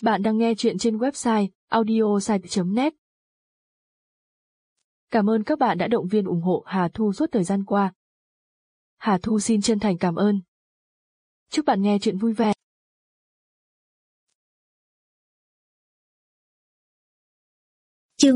Bạn đang nghe chuyện trên website audiosite.net. Cảm ơn các bạn đã động viên ủng hộ Hà Thu suốt thời gian qua. Hà Thu xin chân thành cảm ơn. Chúc bạn nghe chuyện vui vẻ. Chương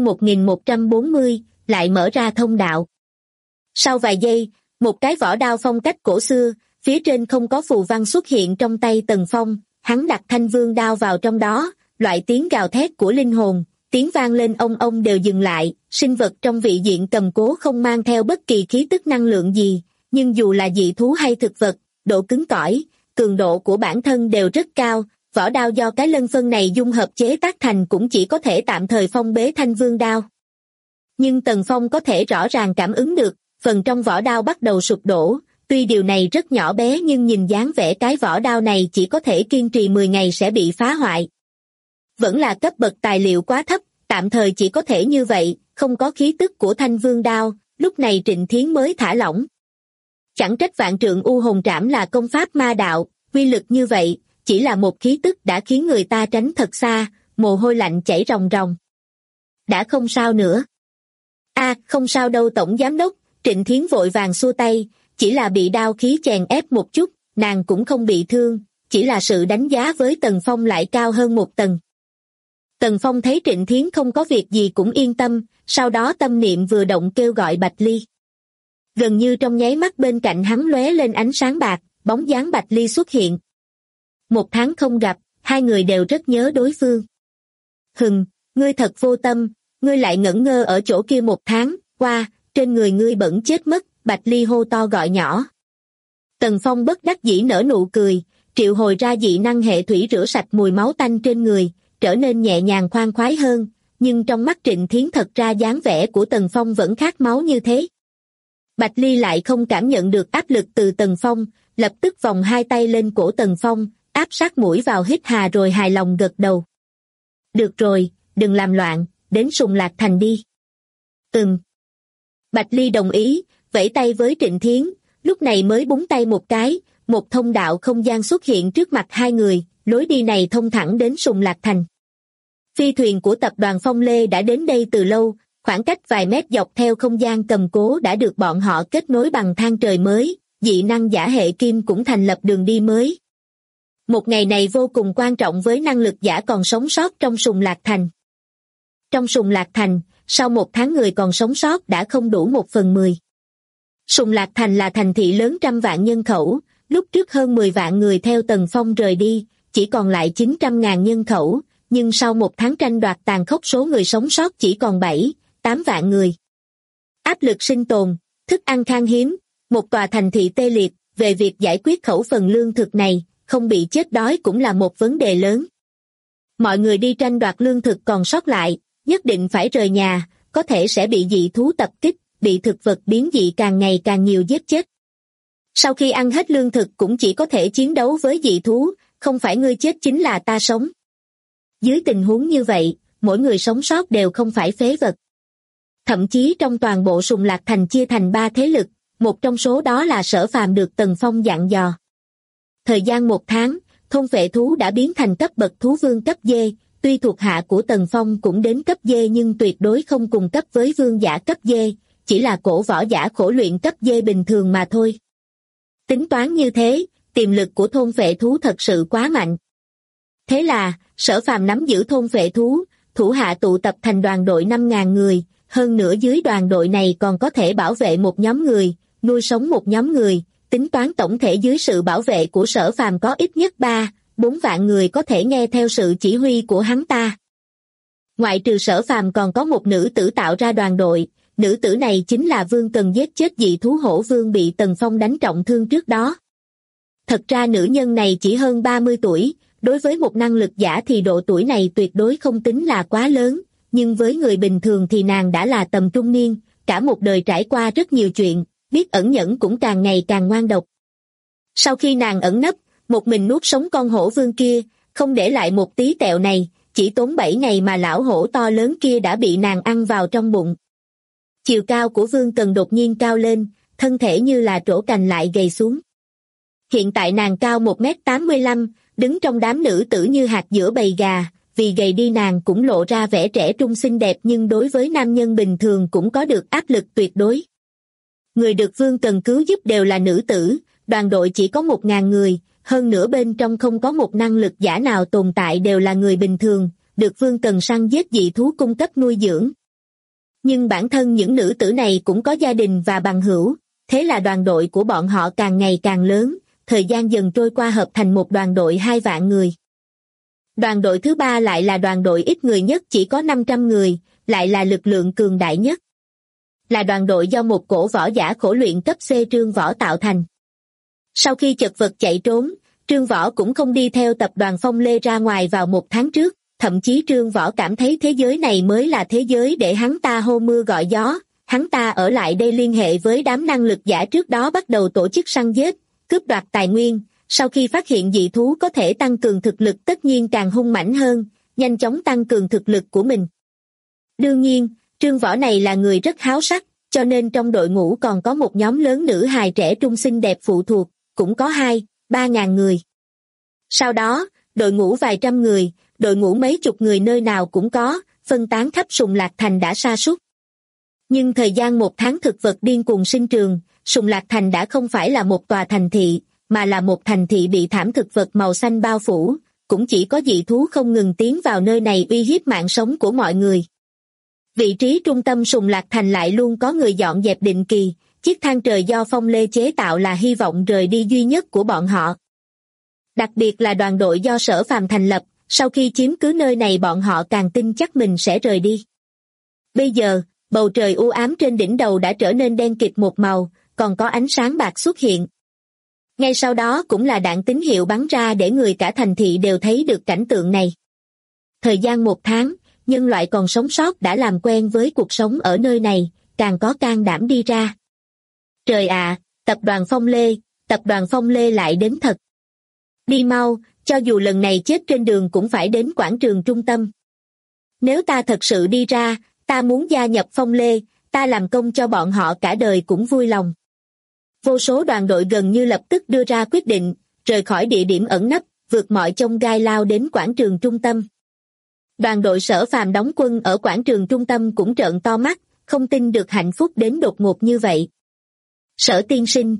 1140, lại mở ra thông đạo. Sau vài giây, một cái vỏ đao phong cách cổ xưa, phía trên không có phù văn xuất hiện trong tay Tần Phong, hắn đặt thanh vương đao vào trong đó, loại tiếng gào thét của linh hồn, tiếng vang lên ông ông đều dừng lại, sinh vật trong vị diện cầm cố không mang theo bất kỳ khí tức năng lượng gì, nhưng dù là dị thú hay thực vật, độ cứng cỏi, cường độ của bản thân đều rất cao, vỏ đao do cái lân phân này dung hợp chế tác thành cũng chỉ có thể tạm thời phong bế thanh vương đao. Nhưng Tần Phong có thể rõ ràng cảm ứng được, phần trong vỏ đao bắt đầu sụp đổ, tuy điều này rất nhỏ bé nhưng nhìn dáng vẻ cái vỏ đao này chỉ có thể kiên trì 10 ngày sẽ bị phá hoại. Vẫn là cấp bậc tài liệu quá thấp, tạm thời chỉ có thể như vậy, không có khí tức của thanh vương đao, lúc này Trịnh Thiến mới thả lỏng. Chẳng trách vạn trượng u hồn trảm là công pháp ma đạo, uy lực như vậy, chỉ là một khí tức đã khiến người ta tránh thật xa, mồ hôi lạnh chảy ròng ròng. Đã không sao nữa. Không sao đâu tổng giám đốc, Trịnh Thiến vội vàng xua tay, chỉ là bị đao khí chèn ép một chút, nàng cũng không bị thương, chỉ là sự đánh giá với Tần Phong lại cao hơn một tầng. Tần Phong thấy Trịnh Thiến không có việc gì cũng yên tâm, sau đó tâm niệm vừa động kêu gọi Bạch Ly. Gần như trong nháy mắt bên cạnh hắn lóe lên ánh sáng bạc, bóng dáng Bạch Ly xuất hiện. 1 tháng không gặp, hai người đều rất nhớ đối phương. Ngươi thật vô tâm, ngươi lại ngẩn ngơ ở chỗ kia 1 tháng, qua, trên người ngươi bẩn chết mất, Bạch Ly hô to gọi nhỏ. Tần Phong bất đắc dĩ nở nụ cười, triệu hồi ra dị năng hệ thủy rửa sạch mùi máu tanh trên người, trở nên nhẹ nhàng khoan khoái hơn, nhưng trong mắt Trịnh Thiến thật ra dáng vẻ của Tần Phong vẫn khát máu như thế. Bạch Ly lại không cảm nhận được áp lực từ Tần Phong, lập tức vòng hai tay lên cổ Tần Phong, áp sát mũi vào hít hà rồi hài lòng gật đầu. Được rồi, đừng làm loạn, đến Sùng Lạc Thành đi. Bạch Ly đồng ý, vẫy tay với Trịnh Thiến, lúc này mới búng tay một cái, một thông đạo không gian xuất hiện trước mặt hai người, lối đi này thông thẳng đến Sùng Lạc Thành. Phi thuyền của tập đoàn Phong Lê đã đến đây từ lâu, khoảng cách vài mét dọc theo không gian cầm cố đã được bọn họ kết nối bằng thang trời mới, dị năng giả hệ kim cũng thành lập đường đi mới. Một ngày này vô cùng quan trọng với năng lực giả còn sống sót trong Sùng Lạc Thành. Trong Sùng Lạc Thành, sau 1 tháng người còn sống sót đã không đủ 1/10. Sùng Lạc Thành là thành thị lớn 100 vạn nhân khẩu, lúc trước hơn 10 vạn người theo Tần Phong rời đi, chỉ còn lại 900.000 nhân khẩu, nhưng sau 1 tháng tranh đoạt tàn khốc số người sống sót chỉ còn 7-8 vạn người. Áp lực sinh tồn, thức ăn khan hiếm, một tòa thành thị tê liệt, về việc giải quyết khẩu phần lương thực này, không bị chết đói cũng là một vấn đề lớn. Mọi người đi tranh đoạt lương thực còn sót lại, nhất định phải rời nhà, có thể sẽ bị dị thú tập kích, bị thực vật biến dị càng ngày càng nhiều giết chết. Sau khi ăn hết lương thực cũng chỉ có thể chiến đấu với dị thú, không phải ngươi chết chính là ta sống. Dưới tình huống như vậy, mỗi người sống sót đều không phải phế vật. Thậm chí trong toàn bộ Sùng Lạc Thành chia thành 3 thế lực, một trong số đó là Sở Phàm được Tần Phong dặn dò. Thời gian 1 tháng, thôn vệ thú đã biến thành cấp bậc thú vương cấp D, tuy thuộc hạ của Tần Phong cũng đến cấp D nhưng tuyệt đối không cùng cấp với vương giả cấp D, chỉ là cổ võ giả khổ luyện cấp D bình thường mà thôi. Tính toán như thế, tiềm lực của thôn vệ thú thật sự quá mạnh. Thế là, Sở Phàm nắm giữ thôn vệ thú, thủ hạ tụ tập thành đoàn đội 5.000 người, hơn nữa dưới đoàn đội này còn có thể bảo vệ một nhóm người, nuôi sống một nhóm người, tính toán tổng thể dưới sự bảo vệ của Sở Phàm có ít nhất 3-4 vạn người có thể nghe theo sự chỉ huy của hắn ta. Ngoại trừ Sở Phàm còn có một nữ tử tạo ra đoàn đội, nữ tử này chính là Vương Cần giết chết dị thú hổ vương bị Tần Phong đánh trọng thương trước đó. Thật ra nữ nhân này chỉ hơn 30 tuổi, đối với một năng lực giả thì độ tuổi này tuyệt đối không tính là quá lớn, nhưng với người bình thường thì nàng đã là tầm trung niên, cả một đời trải qua rất nhiều chuyện, biết ẩn nhẫn cũng càng ngày càng ngoan độc. Sau khi nàng ẩn nấp, một mình nuốt sống con hổ vương kia, không để lại một tí tẹo này, chỉ tốn 7 ngày mà lão hổ to lớn kia đã bị nàng ăn vào trong bụng. Chiều cao của Vương Cần đột nhiên cao lên, thân thể như là trổ cành lại gầy xuống. Hiện tại nàng cao 1m85, đứng trong đám nữ tử như hạt giữa bầy gà, vì gầy đi nàng cũng lộ ra vẻ trẻ trung xinh đẹp nhưng đối với nam nhân bình thường cũng có được áp lực tuyệt đối. Người được Vương Cần cứu giúp đều là nữ tử, đoàn đội chỉ có 1.000 người, hơn nữa bên trong không có một năng lực giả nào tồn tại đều là người bình thường, được Vương Cần săn giết dị thú cung cấp nuôi dưỡng. Nhưng bản thân những nữ tử này cũng có gia đình và bằng hữu, thế là đoàn đội của bọn họ càng ngày càng lớn, thời gian dần trôi qua hợp thành một đoàn đội 2 vạn người. Đoàn đội thứ 3 lại là đoàn đội ít người nhất chỉ có 500 người, lại là lực lượng cường đại nhất. Là đoàn đội do một cổ võ giả khổ luyện cấp C Trương Võ tạo thành. Sau khi chật vật chạy trốn, Trương Võ cũng không đi theo tập đoàn Phong Lê ra ngoài vào 1 tháng trước, thậm chí Trương Võ cảm thấy thế giới này mới là thế giới để hắn ta hô mưa gọi gió, hắn ta ở lại đây liên hệ với đám năng lực giả trước đó bắt đầu tổ chức săn giết, cướp đoạt tài nguyên, sau khi phát hiện dị thú có thể tăng cường thực lực tất nhiên càng hung mãnh hơn, nhanh chóng tăng cường thực lực của mình. Đương nhiên, Trương Võ này là người rất háo sắc, cho nên trong đội ngũ còn có một nhóm lớn nữ hài trẻ trung xinh đẹp phụ thuộc, cũng có 2-3 ngàn người. Sau đó, đội ngũ vài trăm người, đội ngũ mấy chục người nơi nào cũng có, phân tán khắp Sùng Lạc Thành đã sa sút. Nhưng thời gian 1 tháng thực vật điên cuồng sinh trường, Sùng Lạc Thành đã không phải là một tòa thành thị, mà là một thành thị bị thảm thực vật màu xanh bao phủ, cũng chỉ có dị thú không ngừng tiến vào nơi này uy hiếp mạng sống của mọi người. Vị trí trung tâm Sùng Lạc Thành lại luôn có người dọn dẹp định kỳ, chiếc thang trời do Phong Lê chế tạo là hy vọng rời đi duy nhất của bọn họ. Đặc biệt là đoàn đội do Sở Phàm thành lập, sau khi chiếm cứ nơi này bọn họ càng tin chắc mình sẽ rời đi. Bây giờ, bầu trời u ám trên đỉnh đầu đã trở nên đen kịt một màu, còn có ánh sáng bạc xuất hiện. Ngay sau đó cũng là đạn tín hiệu bắn ra để người cả thành thị đều thấy được cảnh tượng này. Thời gian 1 tháng, nhân loại còn sống sót đã làm quen với cuộc sống ở nơi này, càng có can đảm đi ra. Trời ạ, tập đoàn Phong Lê lại đến thật. Đi mau, cho dù lần này chết trên đường cũng phải đến quảng trường trung tâm. Nếu ta thật sự đi ra, ta muốn gia nhập Phong Lê, ta làm công cho bọn họ cả đời cũng vui lòng. Vô số đoàn đội gần như lập tức đưa ra quyết định, rời khỏi địa điểm ẩn nấp, vượt mọi chông gai lao đến quảng trường trung tâm. Đoàn đội Sở Phàm đóng quân ở quảng trường trung tâm cũng trợn to mắt, không tin được hạnh phúc đến đột ngột như vậy. Sở tiên sinh,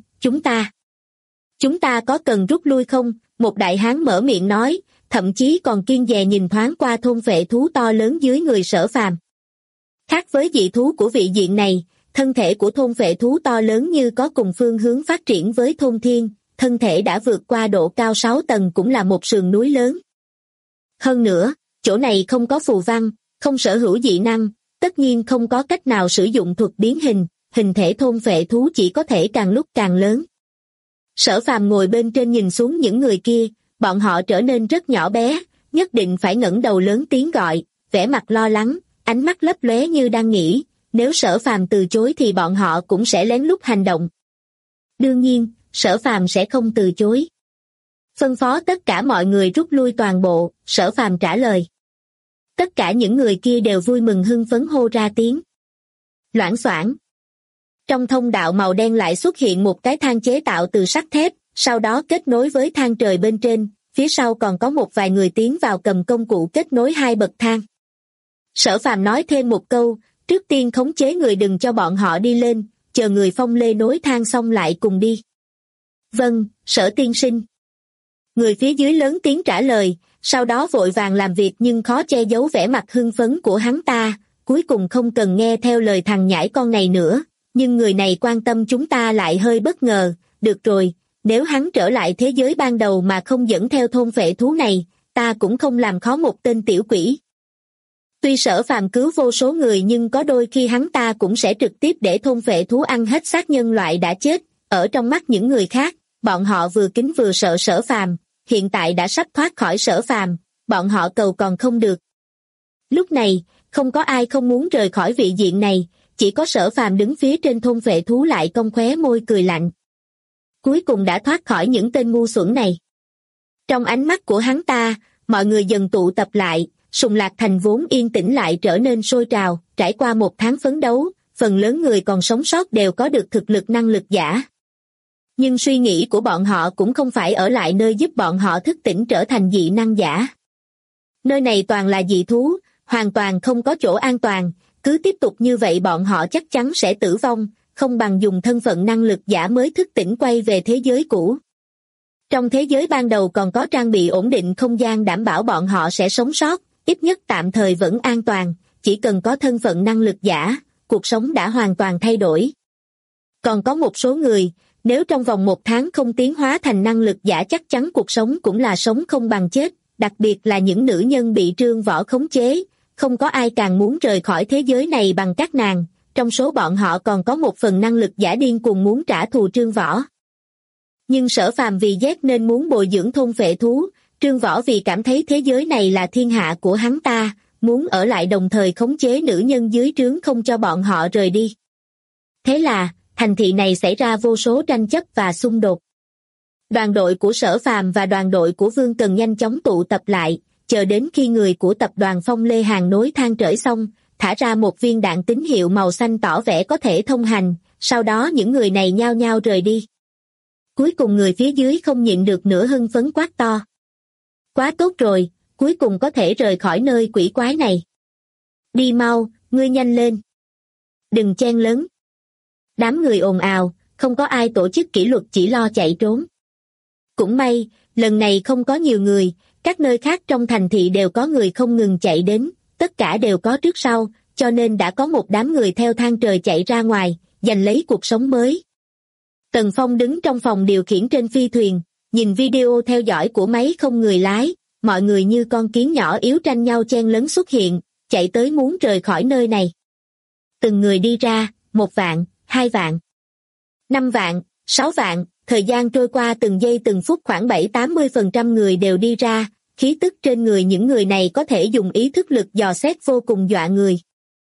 chúng ta có cần rút lui không? Một đại hán mở miệng nói, thậm chí còn kiêng dè nhìn thoáng qua thôn vệ thú to lớn dưới người Sở Phàm. Khác với dị thú của vị diện này, thân thể của thôn vệ thú to lớn như có cùng phương hướng phát triển với thôn thiên, thân thể đã vượt qua độ cao 6 tầng cũng là một sườn núi lớn. Hơn nữa, chỗ này không có phù văn, không sở hữu dị năng, tất nhiên không có cách nào sử dụng thuật biến hình, hình thể thôn vệ thú chỉ có thể càng lúc càng lớn. Sở Phàm ngồi bên trên nhìn xuống những người kia, bọn họ trở nên rất nhỏ bé, nhất định phải ngẩng đầu lớn tiếng gọi, vẻ mặt lo lắng, ánh mắt lấp lóe như đang nghĩ, nếu Sở Phàm từ chối thì bọn họ cũng sẽ lén lút hành động. Đương nhiên, Sở Phàm sẽ không từ chối. Phân phó tất cả mọi người rút lui toàn bộ, Sở Phàm trả lời. Tất cả những người kia đều vui mừng hưng phấn hô ra tiếng. Loảng xoảng. Trong thông đạo màu đen lại xuất hiện một cái thang chế tạo từ sắt thép, sau đó kết nối với thang trời bên trên, phía sau còn có một vài người tiến vào cầm công cụ kết nối 2 bậc thang. Sở Phàm nói thêm một câu, trước tiên khống chế người đừng cho bọn họ đi lên, chờ người Phong Lê nối thang xong lại cùng đi. Vâng, Sở tiên sinh. Người phía dưới lớn tiếng trả lời, sau đó vội vàng làm việc nhưng khó che giấu vẻ mặt hưng phấn của hắn ta, cuối cùng không cần nghe theo lời thằng nhãi con này nữa, nhưng người này quan tâm chúng ta lại hơi bất ngờ, được rồi, nếu hắn trở lại thế giới ban đầu mà không dẫn theo thôn vệ thú này, ta cũng không làm khó một tên tiểu quỷ. Tuy Sở Phàm cứu vô số người nhưng có đôi khi hắn ta cũng sẽ trực tiếp để thôn vệ thú ăn hết xác nhân loại đã chết, ở trong mắt những người khác, bọn họ vừa kính vừa sợ Sở Phàm, hiện tại đã sắp thoát khỏi Sở Phàm, bọn họ cầu còn không được. Lúc này, không có ai không muốn rời khỏi vị diện này, chỉ có Sở Phàm đứng phía trên thôn vệ thú lại cong khóe môi cười lạnh. Cuối cùng đã thoát khỏi những tên ngu xuẩn này. Trong ánh mắt của hắn ta, mọi người dần tụ tập lại, Sùng Lạc Thành vốn yên tĩnh lại trở nên sôi trào, trải qua 1 tháng phấn đấu, phần lớn người còn sống sót đều có được thực lực năng lực giả. Nhưng suy nghĩ của bọn họ cũng không phải ở lại nơi giúp bọn họ thức tỉnh trở thành dị năng giả. Nơi này toàn là dị thú, hoàn toàn không có chỗ an toàn, cứ tiếp tục như vậy bọn họ chắc chắn sẽ tử vong, không bằng dùng thân phận năng lực giả mới thức tỉnh quay về thế giới cũ. Trong thế giới ban đầu còn có trang bị ổn định không gian đảm bảo bọn họ sẽ sống sót, ít nhất tạm thời vẫn an toàn, chỉ cần có thân phận năng lực giả, cuộc sống đã hoàn toàn thay đổi. Còn có một số người, nếu trong vòng 1 tháng không tiến hóa thành năng lực giả chắc chắn cuộc sống cũng là sống không bằng chết, đặc biệt là những nữ nhân bị trương võ khống chế, không có ai càng muốn rời khỏi thế giới này bằng các nàng, trong số bọn họ còn có một phần năng lực giả điên cuồng muốn trả thù trương võ. Nhưng Sở Phàm vì ghét nên muốn bồi dưỡng thôn phệ thú, trương võ vì cảm thấy thế giới này là thiên hạ của hắn ta, muốn ở lại đồng thời khống chế nữ nhân dưới trướng không cho bọn họ rời đi. Thế là, thành thị này xảy ra vô số tranh chấp và xung đột. Đoàn đội của Sở Phàm và đoàn đội của Vương Cần nhanh chóng tụ tập lại, chờ đến khi người của tập đoàn Phong Lê Hàng nối thang trởi xong, thả ra một viên đạn tín hiệu màu xanh tỏ vẻ có thể thông hành, sau đó những người này nhao nhao rời đi. Cuối cùng người phía dưới không nhịn được nữa hưng phấn quát to. Quá tốt rồi, cuối cùng có thể rời khỏi nơi quỷ quái này. Đi mau, ngươi nhanh lên. Đừng chen lấn. Đám người ồn ào, không có ai tổ chức kỷ luật chỉ lo chạy trốn. Cũng may, lần này không có nhiều người, các nơi khác trong thành thị đều có người không ngừng chạy đến, tất cả đều có trước sau, cho nên đã có một đám người theo thang trời chạy ra ngoài, giành lấy cuộc sống mới. Tần Phong đứng trong phòng điều khiển trên phi thuyền, nhìn video theo dõi của máy không người lái, mọi người như con kiến nhỏ yếu tranh nhau chen lấn xuất hiện, chạy tới muốn rời khỏi nơi này. Từng người đi ra, 1 vạn, 2 vạn, 5 vạn, 6 vạn, thời gian trôi qua từng giây từng phút khoảng 70-80% người đều đi ra, khí tức trên người những người này có thể dùng ý thức lực dò xét vô cùng dọa người.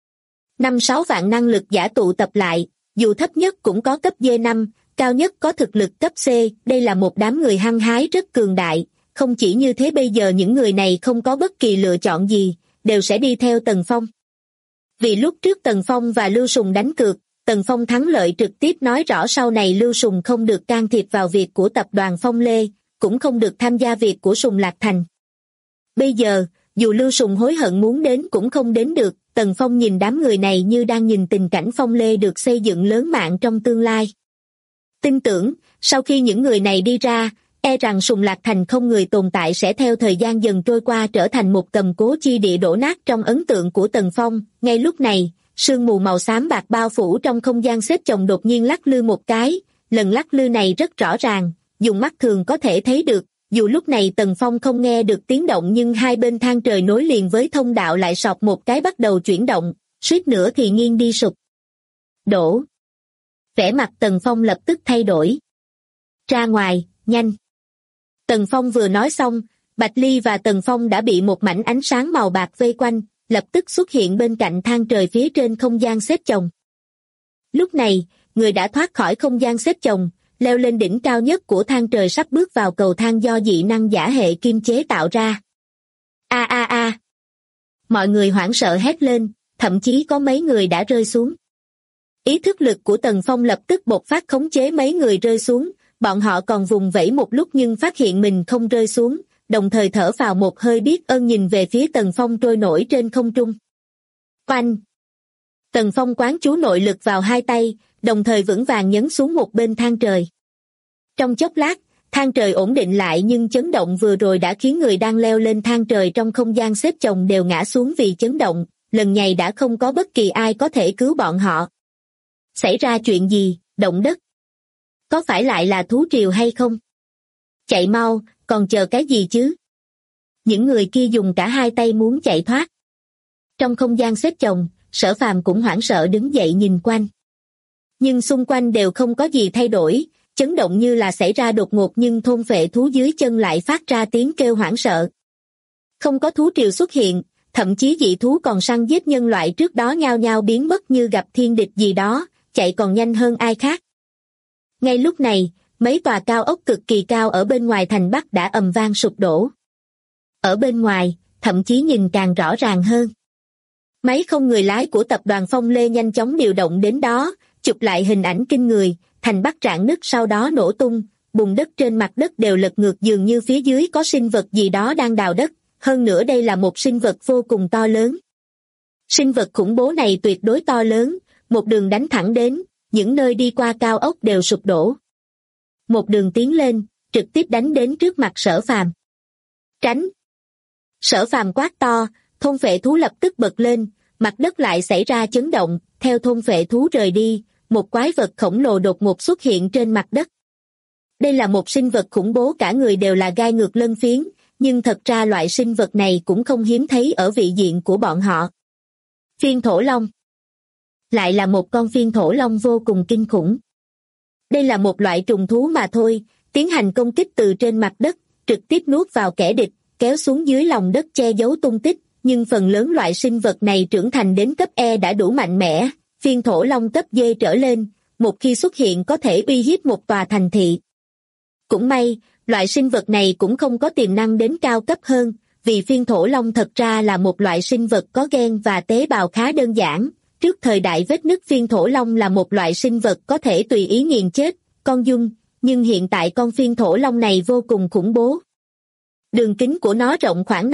5-6 vạn năng lực giả tụ tập lại, dù thấp nhất cũng có cấp D5, cao nhất có thực lực cấp C, đây là một đám người hăng hái rất cường đại, không chỉ như thế bây giờ những người này không có bất kỳ lựa chọn gì, đều sẽ đi theo Tần Phong. Vì lúc trước Tần Phong và Lưu Sùng đánh cược, Tần Phong thắng lợi trực tiếp nói rõ sau này Lưu Sùng không được can thiệp vào việc của tập đoàn Phong Lê, cũng không được tham gia việc của Sùng Lạc Thành. Bây giờ, dù Lưu Sùng hối hận muốn đến cũng không đến được, Tần Phong nhìn đám người này như đang nhìn tình cảnh Phong Lê được xây dựng lớn mạnh trong tương lai. Tin tưởng, sau khi những người này đi ra, e rằng Sùng Lạc Thành không người tồn tại sẽ theo thời gian dần trôi qua trở thành một cầm cố chi địa đổ nát trong ấn tượng của Tần Phong. Ngay lúc này, sương mù màu xám bạc bao phủ trong không gian xếp chồng đột nhiên lắc lư một cái, lần lắc lư này rất rõ ràng, dùng mắt thường có thể thấy được, dù lúc này Tần Phong không nghe được tiếng động nhưng hai bên thang trời nối liền với thông đạo lại sọt một cái bắt đầu chuyển động, suýt nữa thì nghiêng đi sụp đổ. Vẻ mặt Tần Phong lập tức thay đổi. Ra ngoài, nhanh. Tần Phong vừa nói xong, Bạch Ly và Tần Phong đã bị một mảnh ánh sáng màu bạc vây quanh, lập tức xuất hiện bên cạnh thang trời phía trên không gian xếp chồng. Lúc này, người đã thoát khỏi không gian xếp chồng, leo lên đỉnh cao nhất của thang trời sắp bước vào cầu thang do dị năng giả hệ kim chế tạo ra. A a a! Mọi người hoảng sợ hét lên, thậm chí có mấy người đã rơi xuống. Ý thức lực của Tần Phong lập tức bộc phát khống chế mấy người rơi xuống, bọn họ còn vùng vẫy một lúc nhưng phát hiện mình không rơi xuống, đồng thời thở phào một hơi biết ơn nhìn về phía Tần Phong trôi nổi trên không trung. Oanh! Tần Phong quán chú nội lực vào hai tay, đồng thời vững vàng nhấn xuống một bên thang trời. Trong chốc lát, thang trời ổn định lại nhưng chấn động vừa rồi đã khiến người đang leo lên thang trời trong không gian xếp chồng đều ngã xuống vì chấn động, lần này đã không có bất kỳ ai có thể cứu bọn họ. Xảy ra chuyện gì, động đất? Có phải lại là thú triều hay không? Chạy mau, còn chờ cái gì chứ? Những người kia dùng cả hai tay muốn chạy thoát. Trong không gian xếp chồng, Sở Phàm cũng hoảng sợ đứng dậy nhìn quanh. Nhưng xung quanh đều không có gì thay đổi, chấn động như là xảy ra đột ngột nhưng thôn phệ thú dưới chân lại phát ra tiếng kêu hoảng sợ. Không có thú triều xuất hiện, thậm chí dị thú còn săn giết nhân loại trước đó nhao nhao biến mất như gặp thiên địch gì đó, chạy còn nhanh hơn ai khác. Ngay lúc này, mấy tòa cao ốc cực kỳ cao ở bên ngoài thành Bắc đã ầm vang sụp đổ. Ở bên ngoài, thậm chí nhìn càng rõ ràng hơn. Máy không người lái của tập đoàn Phong Lê nhanh chóng điều động đến đó, chụp lại hình ảnh kinh người, thành Bắc rạn nứt sau đó nổ tung, bùn đất trên mặt đất đều lật ngược dường như phía dưới có sinh vật gì đó đang đào đất, hơn nữa đây là một sinh vật vô cùng to lớn. Sinh vật khủng bố này tuyệt đối to lớn, một đường đánh thẳng đến, những nơi đi qua cao ốc đều sụp đổ. Một đường tiến lên, trực tiếp đánh đến trước mặt Sở Phàm. Tránh! Sở Phàm quát to, thôn phệ thú lập tức bật lên, mặt đất lại xảy ra chấn động, theo thôn phệ thú rời đi, một quái vật khổng lồ đột ngột xuất hiện trên mặt đất. Đây là một sinh vật khủng bố cả người đều là gai ngược lân phiến, nhưng thật ra loại sinh vật này cũng không hiếm thấy ở vị diện của bọn họ. Phiên thổ long. Lại là một con phiên thổ long vô cùng kinh khủng. Đây là một loại trùng thú mà thôi, tiến hành công kích từ trên mặt đất, trực tiếp nuốt vào kẻ địch, kéo xuống dưới lòng đất che giấu tung tích, nhưng phần lớn loại sinh vật này trưởng thành đến cấp E đã đủ mạnh mẽ, phiên thổ long cấp D trở lên, một khi xuất hiện có thể uy hiếp một tòa thành thị. Cũng may, loại sinh vật này cũng không có tiềm năng đến cao cấp hơn, vì phiên thổ long thật ra là một loại sinh vật có gen và tế bào khá đơn giản. Trước thời đại vết nứt phiên thổ long là một loại sinh vật có thể tùy ý nghiền chết, con giun, nhưng hiện tại con phiên thổ long này vô cùng khủng bố. Đường kính của nó rộng khoảng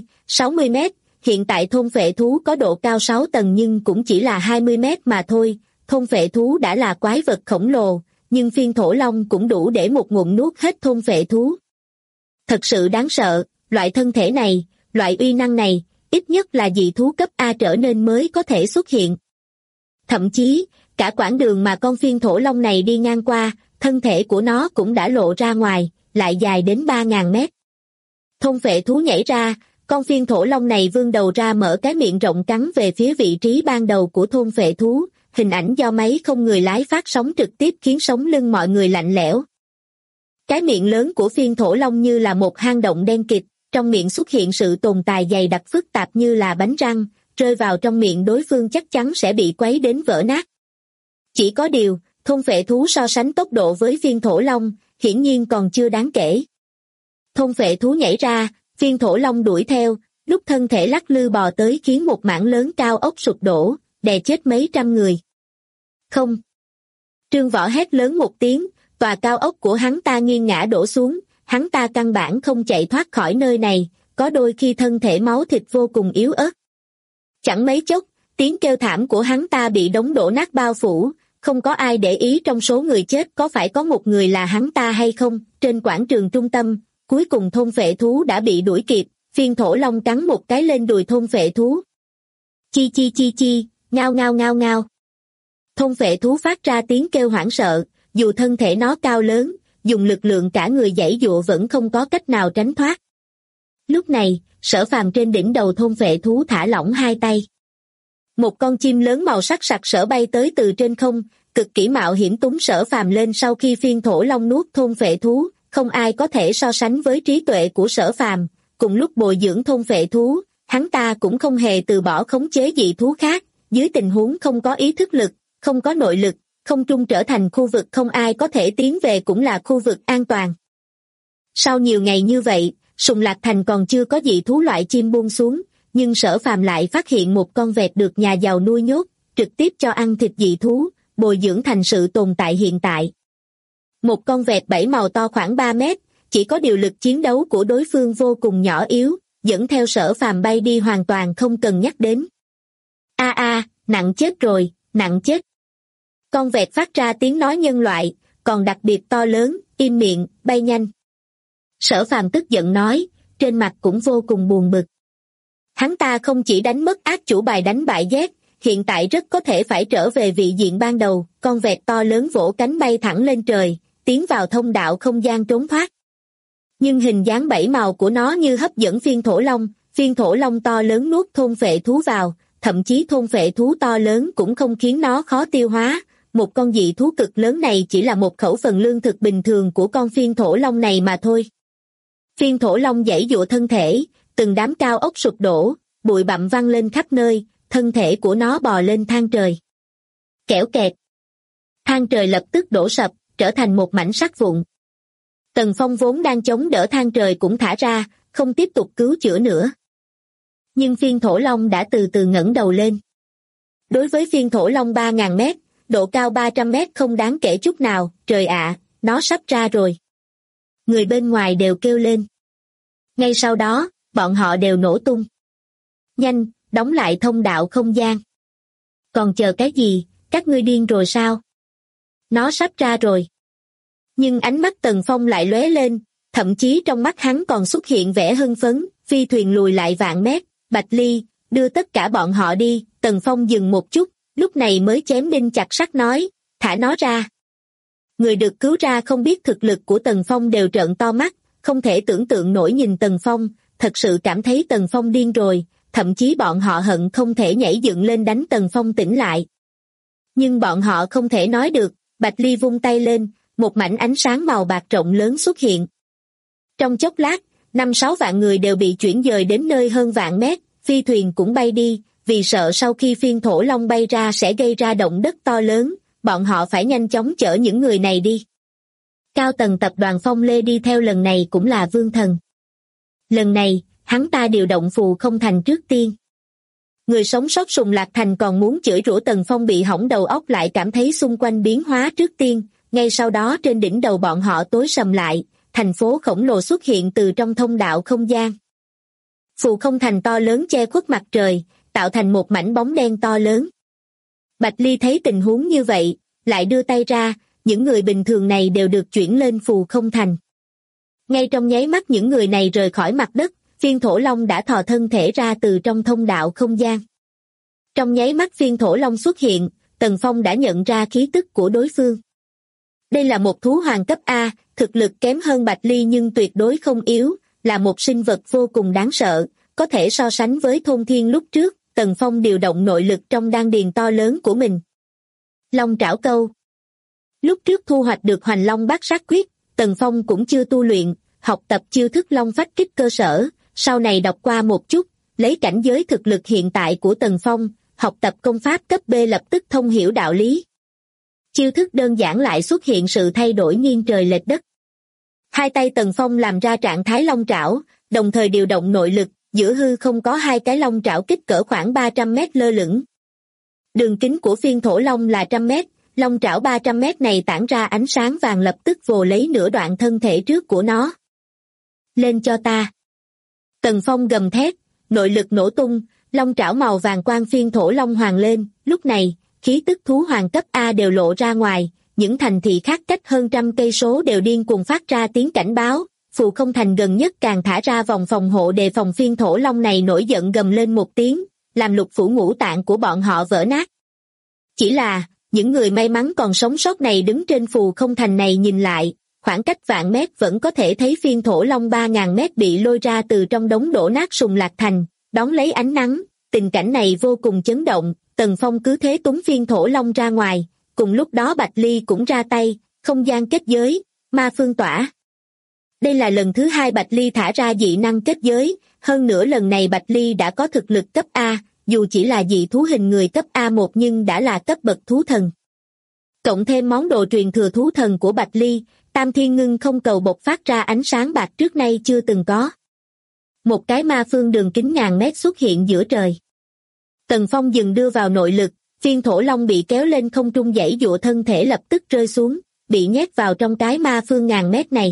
50-60 mét, hiện tại thôn phệ thú có độ cao 6 tầng nhưng cũng chỉ là 20 mét mà thôi, thôn phệ thú đã là quái vật khổng lồ, nhưng phiên thổ long cũng đủ để một ngụm nuốt hết thôn phệ thú. Thật sự đáng sợ, loại thân thể này, loại uy năng này, ít nhất là dị thú cấp A trở nên mới có thể xuất hiện. Thậm chí, cả quãng đường mà con phiên thổ long này đi ngang qua, thân thể của nó cũng đã lộ ra ngoài, lại dài đến 3.000 mét. Thôn phệ thú nhảy ra, con phiên thổ long này vươn đầu ra mở cái miệng rộng cắn về phía vị trí ban đầu của thôn phệ thú, hình ảnh do máy không người lái phát sóng trực tiếp khiến sống lưng mọi người lạnh lẽo. Cái miệng lớn của phiên thổ long như là một hang động đen kịt, trong miệng xuất hiện sự tồn tại dày đặc phức tạp như là bánh răng, rơi vào trong miệng đối phương chắc chắn sẽ bị quấy đến vỡ nát. Chỉ có điều, thôn phệ thú so sánh tốc độ với phiên thổ long, hiển nhiên còn chưa đáng kể. Thôn phệ thú nhảy ra, phiên thổ long đuổi theo, lúc thân thể lắc lư bò tới khiến một mảng lớn cao ốc sụp đổ, đè chết mấy trăm người. Không! Trương Võ hét lớn một tiếng, tòa cao ốc của hắn ta nghiêng ngã đổ xuống, hắn ta căn bản không chạy thoát khỏi nơi này, có đôi khi thân thể máu thịt vô cùng yếu ớt. Chẳng mấy chốc, tiếng kêu thảm của hắn ta bị đống đổ nát bao phủ, không có ai để ý trong số người chết có phải có một người là hắn ta hay không. Trên quảng trường trung tâm, cuối cùng thôn phệ thú đã bị đuổi kịp, phiên thổ long cắn một cái lên đùi thôn phệ thú. Chi chi chi chi, ngao ngao ngao ngao. Thôn phệ thú phát ra tiếng kêu hoảng sợ, dù thân thể nó cao lớn, dùng lực lượng cả người giãy giụa vẫn không có cách nào tránh thoát. Lúc này, Sở Phàm trên đỉnh đầu thôn phệ thú thả lỏng hai tay. Một con chim lớn màu sắc sặc sỡ bay tới từ trên không, cực kỳ mạo hiểm túm Sở Phàm lên sau khi phiên thổ long nuốt thôn phệ thú, không ai có thể so sánh với trí tuệ của Sở Phàm. Cùng lúc bồi dưỡng thôn phệ thú, hắn ta cũng không hề từ bỏ khống chế dị thú khác, dưới tình huống không có ý thức lực, không có nội lực, không trung trở thành khu vực không ai có thể tiến về cũng là khu vực an toàn. Sau nhiều ngày như vậy, Sùng Lạc Thành còn chưa có dị thú loại chim buông xuống, nhưng Sở Phàm lại phát hiện một con vẹt được nhà giàu nuôi nhốt, trực tiếp cho ăn thịt dị thú, bồi dưỡng thành sự tồn tại hiện tại. Một con vẹt 7 màu to khoảng 3 mét, chỉ có điều lực chiến đấu của đối phương vô cùng nhỏ yếu, dẫn theo Sở Phàm bay đi hoàn toàn không cần nhắc đến. Nặng chết rồi, nặng chết. Con vẹt phát ra tiếng nói nhân loại, còn đặc biệt to lớn, im miệng, bay nhanh. Sở Phàm tức giận nói, trên mặt cũng vô cùng buồn bực. Hắn ta không chỉ đánh mất ác chủ bài đánh bại Z, hiện tại rất có thể phải trở về vị diện ban đầu. Con vẹt to lớn vỗ cánh bay thẳng lên trời, tiến vào thông đạo không gian trốn thoát. Nhưng hình dáng 7 màu của nó như hấp dẫn phiên thổ long to lớn nuốt thôn phệ thú vào, thậm chí thôn phệ thú to lớn cũng không khiến nó khó tiêu hóa. Một con dị thú cực lớn này chỉ là một khẩu phần lương thực bình thường của con phiên thổ long này mà thôi. Phiên thổ long giãy giụa thân thể, từng đám cao ốc sụp đổ, bụi bặm văng lên khắp nơi, thân thể của nó bò lên thang trời. Kẽo kẹt. Thang trời lập tức đổ sập, trở thành một mảnh sắt vụn. Tần Phong vốn đang chống đỡ thang trời cũng thả ra, không tiếp tục cứu chữa nữa. Nhưng phiên thổ long đã từ từ ngẩng đầu lên. Đối với phiên thổ long 3.000 mét, độ cao 300 mét không đáng kể chút nào, trời ạ, nó sắp ra rồi. Người bên ngoài đều kêu lên. Ngay sau đó, bọn họ đều nổ tung. Nhanh, đóng lại thông đạo không gian. Còn chờ cái gì, các ngươi điên rồi sao? Nó sắp ra rồi. Nhưng ánh mắt Tần Phong lại lóe lên, thậm chí trong mắt hắn còn xuất hiện vẻ hưng phấn, phi thuyền lùi lại vạn mét, Bạch Ly, đưa tất cả bọn họ đi. Tần Phong dừng một chút, lúc này mới chém đinh chặt sắt nói, thả nó ra. Người được cứu ra không biết thực lực của Tần Phong đều trợn to mắt, không thể tưởng tượng nổi nhìn Tần Phong, thật sự cảm thấy Tần Phong điên rồi, thậm chí bọn họ hận không thể nhảy dựng lên đánh Tần Phong tỉnh lại. Nhưng bọn họ không thể nói được, Bạch Ly vung tay lên, một mảnh ánh sáng màu bạc rộng lớn xuất hiện. Trong chốc lát, 5-6 vạn người đều bị chuyển dời đến nơi hơn vạn mét, phi thuyền cũng bay đi, vì sợ sau khi phiên thổ long bay ra sẽ gây ra động đất to lớn, bọn họ phải nhanh chóng chở những người này đi. Cao tầng tập đoàn Phong Lê đi theo lần này cũng là Vương Thần. Lần này, hắn ta điều động Phù Không Thành trước tiên. Người sống sót Sùng Lạc Thành còn muốn chửi rủa Tần Phong bị hỏng đầu óc lại cảm thấy xung quanh biến hóa trước tiên, ngay sau đó trên đỉnh đầu bọn họ tối sầm lại, thành phố khổng lồ xuất hiện từ trong thông đạo không gian. Phù Không Thành to lớn che khuất mặt trời, tạo thành một mảnh bóng đen to lớn. Bạch Ly thấy tình huống như vậy, lại đưa tay ra, những người bình thường này đều được chuyển lên Phù Không Thành. Ngay trong nháy mắt những người này rời khỏi mặt đất, phiên thổ long đã thò thân thể ra từ trong thông đạo không gian. Trong nháy mắt phiên thổ long xuất hiện, Tần Phong đã nhận ra khí tức của đối phương. Đây là một thú hoàng cấp A, thực lực kém hơn Bạch Ly nhưng tuyệt đối không yếu, là một sinh vật vô cùng đáng sợ, có thể so sánh với Thôn Thiên lúc trước. Tần Phong điều động nội lực trong đan điền to lớn của mình. Long trảo câu. Lúc trước thu hoạch được Hoành Long Bát Sát Quyết, Tần Phong cũng chưa tu luyện, học tập chiêu thức Long Phách Kích cơ sở, sau này đọc qua một chút, lấy cảnh giới thực lực hiện tại của Tần Phong, học tập công pháp cấp B lập tức thông hiểu đạo lý. Chiêu thức đơn giản lại xuất hiện sự thay đổi nghiêng trời lệch đất. Hai tay Tần Phong làm ra trạng thái long trảo, đồng thời điều động nội lực, giữa hư không có hai cái long trảo kích cỡ khoảng 300 mét lơ lửng. Đường kính của phiên thổ long là 100 mét, long trảo 300 mét này tản ra ánh sáng vàng lập tức vồ lấy nửa đoạn thân thể trước của nó. Lên cho ta. Tần Phong gầm thét, nội lực nổ tung, long trảo màu vàng quang phiên thổ long hoàng lên, lúc này, khí tức thú hoàng cấp A đều lộ ra ngoài, những thành thị khác cách hơn 100 cây số đều điên cuồng phát ra tiếng cảnh báo. Phù Không Thành gần nhất càng thả ra vòng phòng hộ đề phòng phiên thổ long này nổi giận gầm lên một tiếng, làm lục phủ ngũ tạng của bọn họ vỡ nát. Chỉ là, những người may mắn còn sống sót này đứng trên Phù Không Thành này nhìn lại, khoảng cách vạn mét vẫn có thể thấy phiên thổ long 3.000 mét bị lôi ra từ trong đống đổ nát Sùng Lạc Thành, đón lấy ánh nắng, tình cảnh này vô cùng chấn động, Tần Phong cứ thế túng phiên thổ long ra ngoài, cùng lúc đó Bạch Ly cũng ra tay, không gian kết giới, ma phương tỏa. Đây là lần thứ 2 Bạch Ly thả ra dị năng kết giới, hơn nữa lần này Bạch Ly đã có thực lực cấp A, dù chỉ là dị thú hình người cấp A1 nhưng đã là cấp bậc thú thần. Cộng thêm món đồ truyền thừa thú thần của Bạch Ly, Tam Thiên Ngưng không cầu bộc phát ra ánh sáng bạc trước nay chưa từng có. Một cái ma phương đường kính ngàn mét xuất hiện giữa trời. Tần Phong dừng đưa vào nội lực, phiên thổ long bị kéo lên không trung giãy giụa thân thể lập tức rơi xuống, bị nhét vào trong cái ma phương ngàn mét này.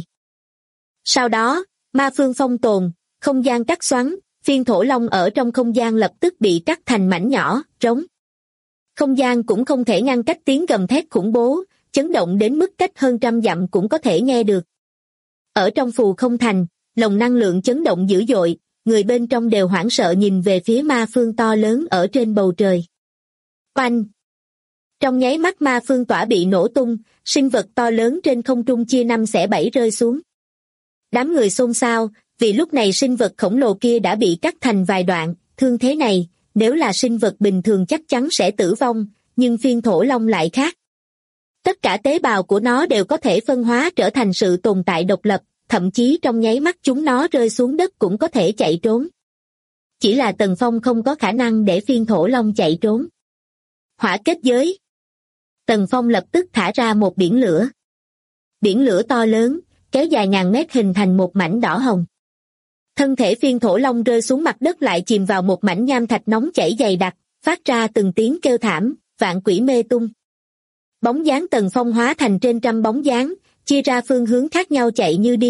Sau đó, ma phương phong tồn, không gian cắt xoắn, phiên thổ long ở trong không gian lập tức bị cắt thành mảnh nhỏ, trống. Không gian cũng không thể ngăn cách tiếng gầm thét khủng bố, chấn động đến mức cách hơn 100 dặm cũng có thể nghe được. Ở trong Phù Không Thành, lồng năng lượng chấn động dữ dội, người bên trong đều hoảng sợ nhìn về phía ma phương to lớn ở trên bầu trời. Oanh! Trong nháy mắt ma phương tỏa bị nổ tung, sinh vật to lớn trên không trung chia 5/7 rơi xuống. Đám người xôn xao, vì lúc này sinh vật khổng lồ kia đã bị cắt thành vài đoạn, thương thế này, nếu là sinh vật bình thường chắc chắn sẽ tử vong, nhưng phiên thổ long lại khác. Tất cả tế bào của nó đều có thể phân hóa trở thành sự tồn tại độc lập, thậm chí trong nháy mắt chúng nó rơi xuống đất cũng có thể chạy trốn. Chỉ là Tần Phong không có khả năng để phiên thổ long chạy trốn. Hỏa kết giới. Tần Phong lập tức thả ra một biển lửa. Biển lửa to lớn, kéo dài ngàn mét hình thành một mảnh đỏ hồng. Thân thể phiên thổ long rơi xuống mặt đất lại chìm vào một mảnh nham thạch nóng chảy dày đặc, phát ra từng tiếng kêu thảm, vạn quỷ mê tung. Bóng dáng Tần Phong hóa thành trên trăm bóng dáng, chia ra phương hướng khác nhau chạy như điên,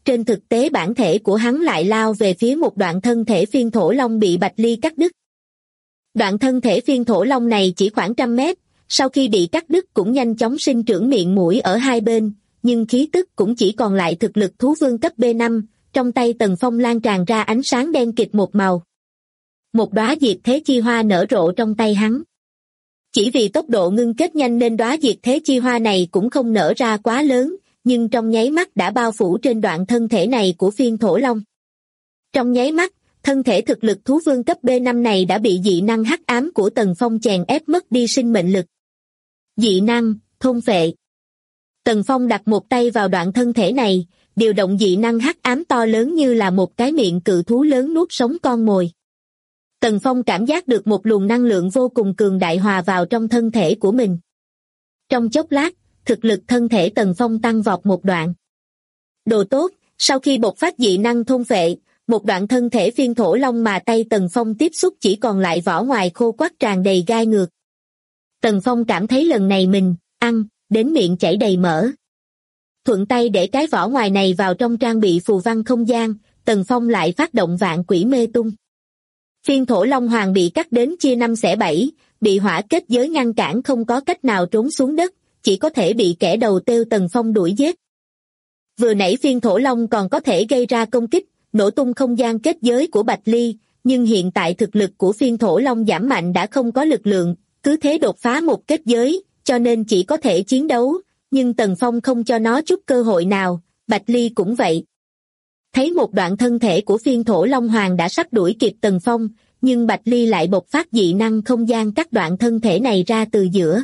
trên thực tế bản thể của hắn lại lao về phía một đoạn thân thể phiên thổ long bị Bạch Ly cắt đứt. Đoạn thân thể phiên thổ long này chỉ khoảng 100 mét, sau khi bị cắt đứt cũng nhanh chóng sinh trưởng miệng mũi ở hai bên, nhưng khí tức cũng chỉ còn lại thực lực thú vương cấp B5, trong tay Tần Phong lan tràn ra ánh sáng đen kịt một màu. Một đóa diệt thế chi hoa nở rộ trong tay hắn. Chỉ vì tốc độ ngưng kết nhanh nên đóa diệt thế chi hoa này cũng không nở ra quá lớn, nhưng trong nháy mắt đã bao phủ trên đoạn thân thể này của phiên thổ long. Trong nháy mắt, thân thể thực lực thú vương cấp B5 này đã bị dị năng hắc ám của Tần Phong chèn ép mất đi sinh mệnh lực. Dị năng, thôn phệ. Tần Phong đặt một tay vào đoạn thân thể này, điều động dị năng hắc ám to lớn như là một cái miệng cự thú lớn nuốt sống con mồi. Tần Phong cảm giác được một luồng năng lượng vô cùng cường đại hòa vào trong thân thể của mình. Trong chốc lát, thực lực thân thể Tần Phong tăng vọt một đoạn. Đồ tốt, sau khi bộc phát dị năng thôn phệ, một đoạn thân thể phiên thổ long mà tay Tần Phong tiếp xúc chỉ còn lại vỏ ngoài khô quắt tràn đầy gai ngược. Tần Phong cảm thấy lần này mình ăn đến miệng chảy đầy mỡ. Thuận tay để cái vỏ ngoài này vào trong trang bị phù văn không gian, Tần Phong lại phát động vạn quỷ mê tung. Phiên thổ long hoàng bị cắt đến chia 5 xẻ 7, bị hỏa kết giới ngăn cản không có cách nào trốn xuống đất, chỉ có thể bị kẻ đầu têu Tần Phong đuổi giết. Vừa nãy phiên thổ long còn có thể gây ra công kích, nổ tung không gian kết giới của Bạch Ly, nhưng hiện tại thực lực của phiên thổ long giảm mạnh đã không có lực lượng, cứ thế đột phá một kết giới, cho nên chỉ có thể chiến đấu, nhưng Tần Phong không cho nó chút cơ hội nào, Bạch Ly cũng vậy. Thấy một đoạn thân thể của phiên thổ long hoàng đã sắp đuổi kịp Tần Phong, nhưng Bạch Ly lại bộc phát dị năng không gian cắt đoạn thân thể này ra từ giữa.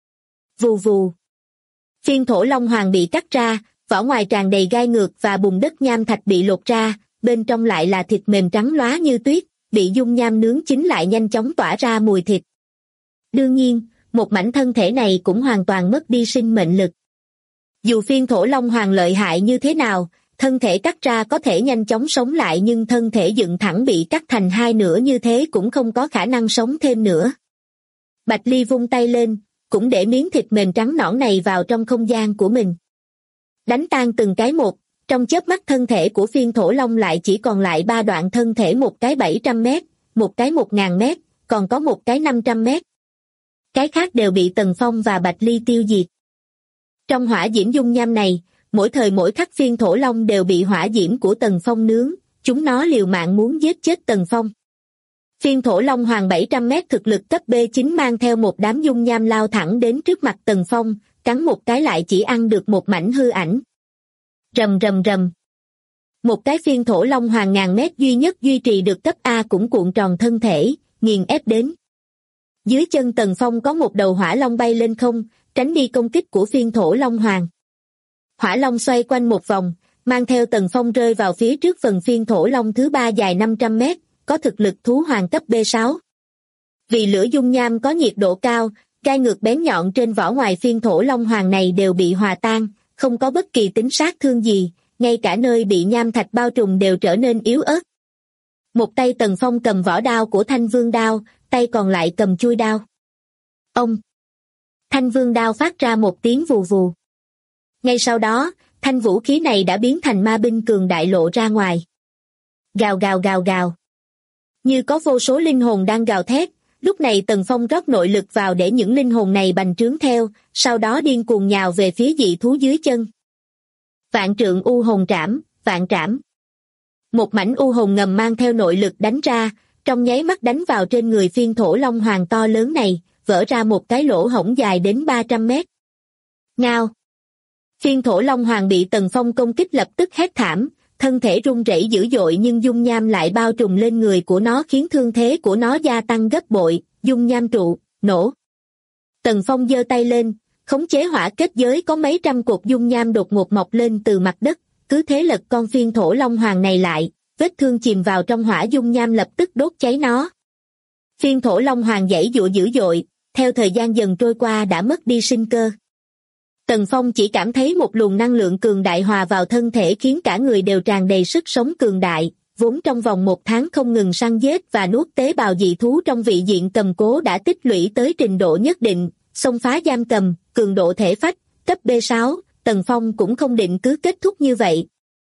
Vù vù. Phiên thổ long hoàng bị cắt ra, vỏ ngoài tràn đầy gai ngược và bùn đất nham thạch bị lột ra, bên trong lại là thịt mềm trắng lóa như tuyết, bị dung nham nướng chín lại nhanh chóng tỏa ra mùi thịt. Đương nhiên, một mảnh thân thể này cũng hoàn toàn mất đi sinh mệnh lực. Dù phiên thổ long hoàng lợi hại như thế nào, thân thể cắt ra có thể nhanh chóng sống lại nhưng thân thể dựng thẳng bị cắt thành hai nửa như thế cũng không có khả năng sống thêm nữa. Bạch Ly vung tay lên, cũng để miếng thịt mềm trắng nõn này vào trong không gian của mình. Đánh tan từng cái một, trong chớp mắt thân thể của phiên thổ long lại chỉ còn lại 3 đoạn thân thể, một cái 700 mét, một cái 1000 mét, còn có một cái 500 mét. Cái khác đều bị Tần Phong và Bạch Ly tiêu diệt. Trong hỏa diễm dung nham này, mỗi thời mỗi khắc phiên thổ long đều bị hỏa diễm của Tần Phong nướng, chúng nó liều mạng muốn giết chết Tần Phong. Phiên thổ long hoàng 700 mét thực lực cấp B9 mang theo một đám dung nham lao thẳng đến trước mặt Tần Phong, cắn một cái lại chỉ ăn được một mảnh hư ảnh. Rầm rầm rầm. Một cái phiên thổ long hoàng 1000 mét duy nhất duy trì được cấp A cũng cuộn tròn thân thể, nghiền ép đến. Dưới chân Tần Phong có một đầu hỏa long bay lên không, tránh đi công kích của phiên thổ long hoàng. Hỏa long xoay quanh một vòng, mang theo Tần Phong rơi vào phía trước phần phiên thổ long thứ 3 dài 500 mét, có thực lực thú hoàng cấp B6. Vì lửa dung nham có nhiệt độ cao, gai ngược bén nhọn trên vỏ ngoài phiên thổ long hoàng này đều bị hòa tan, không có bất kỳ tính sát thương gì, ngay cả nơi bị nham thạch bao trùm đều trở nên yếu ớt. Một tay Tần Phong cầm vỏ đao của Thanh Vương đao, tay còn lại cầm chuôi đao. Ông! Thanh Vương đao phát ra một tiếng vù vù. Ngay sau đó, thanh vũ khí này đã biến thành ma binh cường đại lộ ra ngoài. Gào gào gào gào. Như có vô số linh hồn đang gào thét, lúc này Tần Phong rót nội lực vào để những linh hồn này bành trướng theo, sau đó điên cuồng nhào về phía dị thú dưới chân. Vạn trượng u hồn trảm, vạn trảm. Một mảnh u hồn ngầm mang theo nội lực đánh ra, trong nháy mắt đánh vào trên người phiên thổ long hoàng to lớn này, vỡ ra một cái lỗ hổng dài đến 300 mét. Ngao! Phiên thổ long hoàng bị Tần Phong công kích lập tức hét thảm, thân thể rung rẩy dữ dội nhưng dung nham lại bao trùm lên người của nó khiến thương thế của nó gia tăng gấp bội, dung nham trụ, nổ. Tần Phong giơ tay lên, khống chế hỏa kết giới có mấy trăm cột dung nham đột ngột mọc lên từ mặt đất, cứ thế lật con phiên thổ long hoàng này lại, vết thương chìm vào trong hỏa dung nham lập tức đốt cháy nó. Phiên thổ long hoàng giãy giụa dữ dội, theo thời gian dần trôi qua đã mất đi sinh cơ. Tần Phong chỉ cảm thấy một luồng năng lượng cường đại hòa vào thân thể khiến cả người đều tràn đầy sức sống cường đại, vốn trong vòng 1 tháng không ngừng săn giết và nuốt tế bào dị thú trong vị diện cầm cố đã tích lũy tới trình độ nhất định, xông phá giam cầm, cường độ thể phách, cấp B6, Tần Phong cũng không định cứ kết thúc như vậy.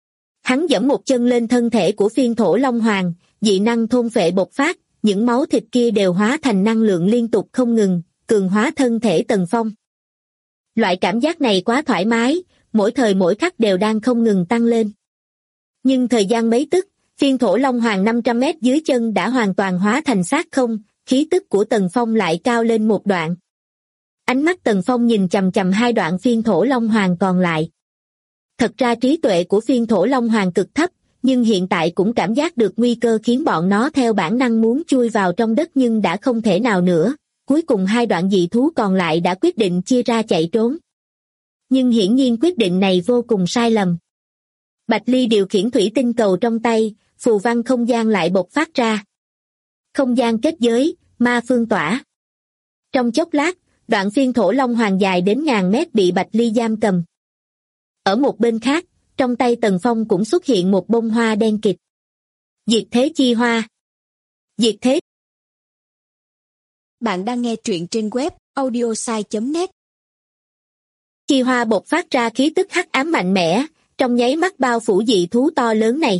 Hắn giẫm một chân lên thân thể của phiên thổ long hoàng, dị năng thôn phệ bộc phát, những máu thịt kia đều hóa thành năng lượng liên tục không ngừng, cường hóa thân thể Tần Phong. Loại cảm giác này quá thoải mái, mỗi thời mỗi khắc đều đang không ngừng tăng lên. Nhưng thời gian mấy tức, phiên thổ long hoàng 500 mét dưới chân đã hoàn toàn hóa thành xác không, khí tức của Tần Phong lại cao lên một đoạn. Ánh mắt Tần Phong nhìn chằm chằm hai đoạn phiên thổ long hoàng còn lại. Thật ra trí tuệ của phiên thổ long hoàng cực thấp, nhưng hiện tại cũng cảm giác được nguy cơ khiến bọn nó theo bản năng muốn chui vào trong đất nhưng đã không thể nào nữa. Cuối cùng hai đoạn dị thú còn lại đã quyết định chia ra chạy trốn. Nhưng hiển nhiên quyết định này vô cùng sai lầm. Bạch Ly điều khiển thủy tinh cầu trong tay, phù văn không gian lại bộc phát ra. Không gian kết giới, ma phương tỏa. Trong chốc lát, đoạn phiên thổ long hoàng dài đến ngàn mét bị Bạch Ly giam cầm. Ở một bên khác, trong tay Tần Phong cũng xuất hiện một bông hoa đen kịt. Diệt thế chi hoa. Diệt thế. Bạn đang nghe truyện trên web audiosai.net. Chi hoa bộc phát ra khí tức hắc ám mạnh mẽ, trong nháy mắt bao phủ dị thú to lớn này.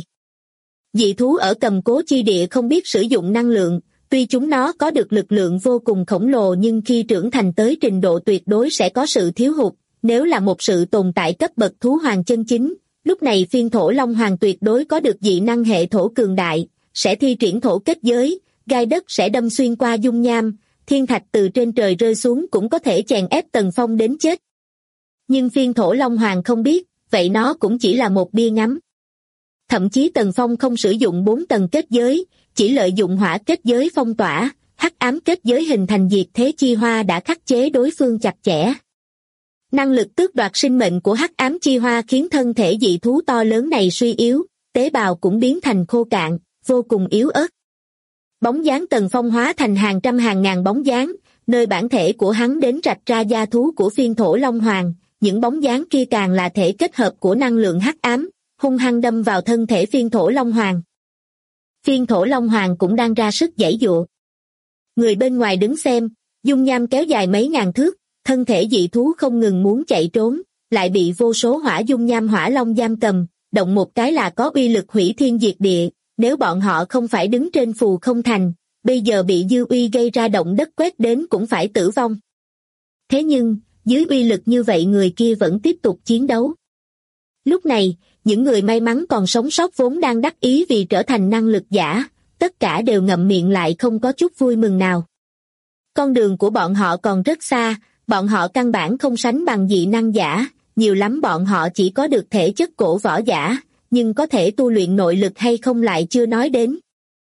Dị thú ở cầm cố chi địa không biết sử dụng năng lượng, tuy chúng nó có được lực lượng vô cùng khổng lồ nhưng khi trưởng thành tới trình độ tuyệt đối sẽ có sự thiếu hụt. Nếu là một sự tồn tại cấp bậc thú hoàng chân chính, lúc này phiên thổ long hoàng tuyệt đối có được dị năng hệ thổ cường đại, sẽ thi triển thổ kết giới, gai đất sẽ đâm xuyên qua dung nham, thiên thạch từ trên trời rơi xuống cũng có thể chèn ép Tần Phong đến chết. Nhưng phiên thổ long hoàng không biết, vậy nó cũng chỉ là một bia ngắm. Thậm chí Tần Phong không sử dụng 4 tầng kết giới, chỉ lợi dụng hỏa kết giới phong tỏa, hắc ám kết giới hình thành diệt thế chi hoa đã khắc chế đối phương chặt chẽ. Năng lực tước đoạt sinh mệnh của hắc ám chi hoa khiến thân thể dị thú to lớn này suy yếu, tế bào cũng biến thành khô cạn, vô cùng yếu ớt. Bóng dáng Tần Phong hóa thành hàng trăm hàng ngàn bóng dáng, nơi bản thể của hắn đến rạch ra da thú của phiên thổ long hoàng, những bóng dáng kia càng là thể kết hợp của năng lượng hắc ám, hung hăng đâm vào thân thể phiên thổ long hoàng. Phiên thổ long hoàng cũng đang ra sức giãy giụa. Người bên ngoài đứng xem, dung nham kéo dài mấy ngàn thước, thân thể dị thú không ngừng muốn chạy trốn, lại bị vô số hỏa dung nham hỏa long giam cầm, động một cái là có uy lực hủy thiên diệt địa, nếu bọn họ không phải đứng trên phù không thành, bây giờ bị dư uy gây ra động đất quét đến cũng phải tử vong. Thế nhưng, dưới uy lực như vậy người kia vẫn tiếp tục chiến đấu. Lúc này, những người may mắn còn sống sót vốn đang đắc ý vì trở thành năng lực giả, tất cả đều ngậm miệng lại không có chút vui mừng nào. Con đường của bọn họ còn rất xa, bọn họ căn bản không sánh bằng dị năng giả, nhiều lắm bọn họ chỉ có được thể chất cổ võ giả, nhưng có thể tu luyện nội lực hay không lại chưa nói đến.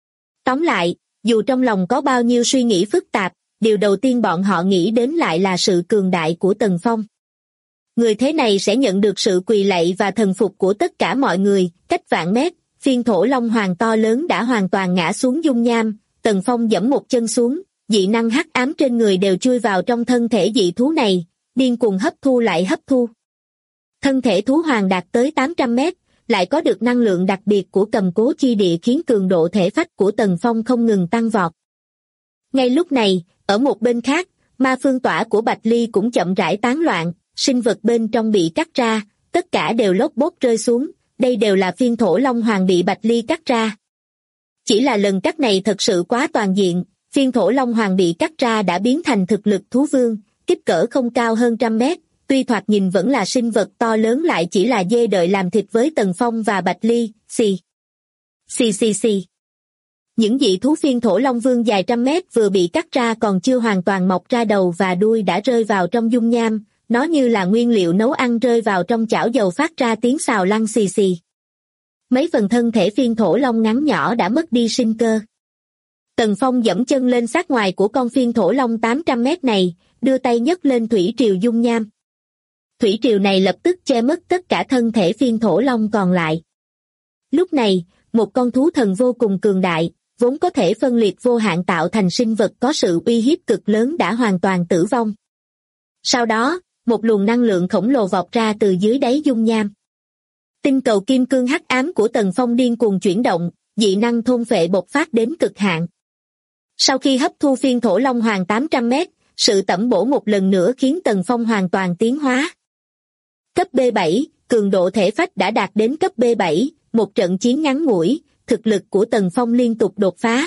Tóm lại, dù trong lòng có bao nhiêu suy nghĩ phức tạp, điều đầu tiên bọn họ nghĩ đến lại là sự cường đại của Tần Phong. Người thế này sẽ nhận được sự quỳ lạy và thần phục của tất cả mọi người, cách vạn mét, phiên thổ long hoàng to lớn đã hoàn toàn ngã xuống dung nham, Tần Phong giẫm một chân xuống, dị năng hắc ám trên người đều chui vào trong thân thể dị thú này, điên cuồng hấp thu lại hấp thu. Thân thể thú hoàng đạt tới 800 mét, lại có được năng lượng đặc biệt của cầm cố chi địa khiến cường độ thể phách của Tần Phong không ngừng tăng vọt. Ngay lúc này, ở một bên khác, ma phương tỏa của Bạch Ly cũng chậm rãi tán loạn, sinh vật bên trong bị cắt ra, tất cả đều lốp bốp rơi xuống, đây đều là phiên thổ long hoàng bị Bạch Ly cắt ra. Chỉ là lần cắt này thật sự quá toàn diện, phiên thổ long hoàng bị cắt ra đã biến thành thực lực thú vương, kích cỡ không cao hơn 100 mét, tuy thoạt nhìn vẫn là sinh vật to lớn lại chỉ là dê đợi làm thịt với Tần Phong và Bạch Ly, xì. Xì xì xì. Những dị thú phiên thổ long vương dài 100 mét vừa bị cắt ra còn chưa hoàn toàn mọc ra đầu và đuôi đã rơi vào trong dung nham, nó như là nguyên liệu nấu ăn rơi vào trong chảo dầu phát ra tiếng xào lăn xì xì. Mấy phần thân thể phiên thổ long ngắn nhỏ đã mất đi sinh cơ. Tần Phong giẫm chân lên sát ngoài của con phiên thổ long 800 mét này, đưa tay nhấc lên thủy triều dung nham. Thủy triều này lập tức che mất tất cả thân thể phiên thổ long còn lại. Lúc này, một con thú thần vô cùng cường đại, vốn có thể phân liệt vô hạn tạo thành sinh vật có sự uy hiếp cực lớn đã hoàn toàn tử vong. Sau đó, một luồng năng lượng khổng lồ vọt ra từ dưới đáy dung nham. Tinh cầu kim cương hắc ám của Tần Phong điên cuồng chuyển động, dị năng thôn phệ bộc phát đến cực hạn. Sau khi hấp thu phiên thổ long hoàng 800 mét, sự tẩm bổ một lần nữa khiến Tần Phong hoàn toàn tiến hóa. Cấp B7, cường độ thể phách đã đạt đến cấp B7, một trận chiến ngắn ngủi, thực lực của Tần Phong liên tục đột phá.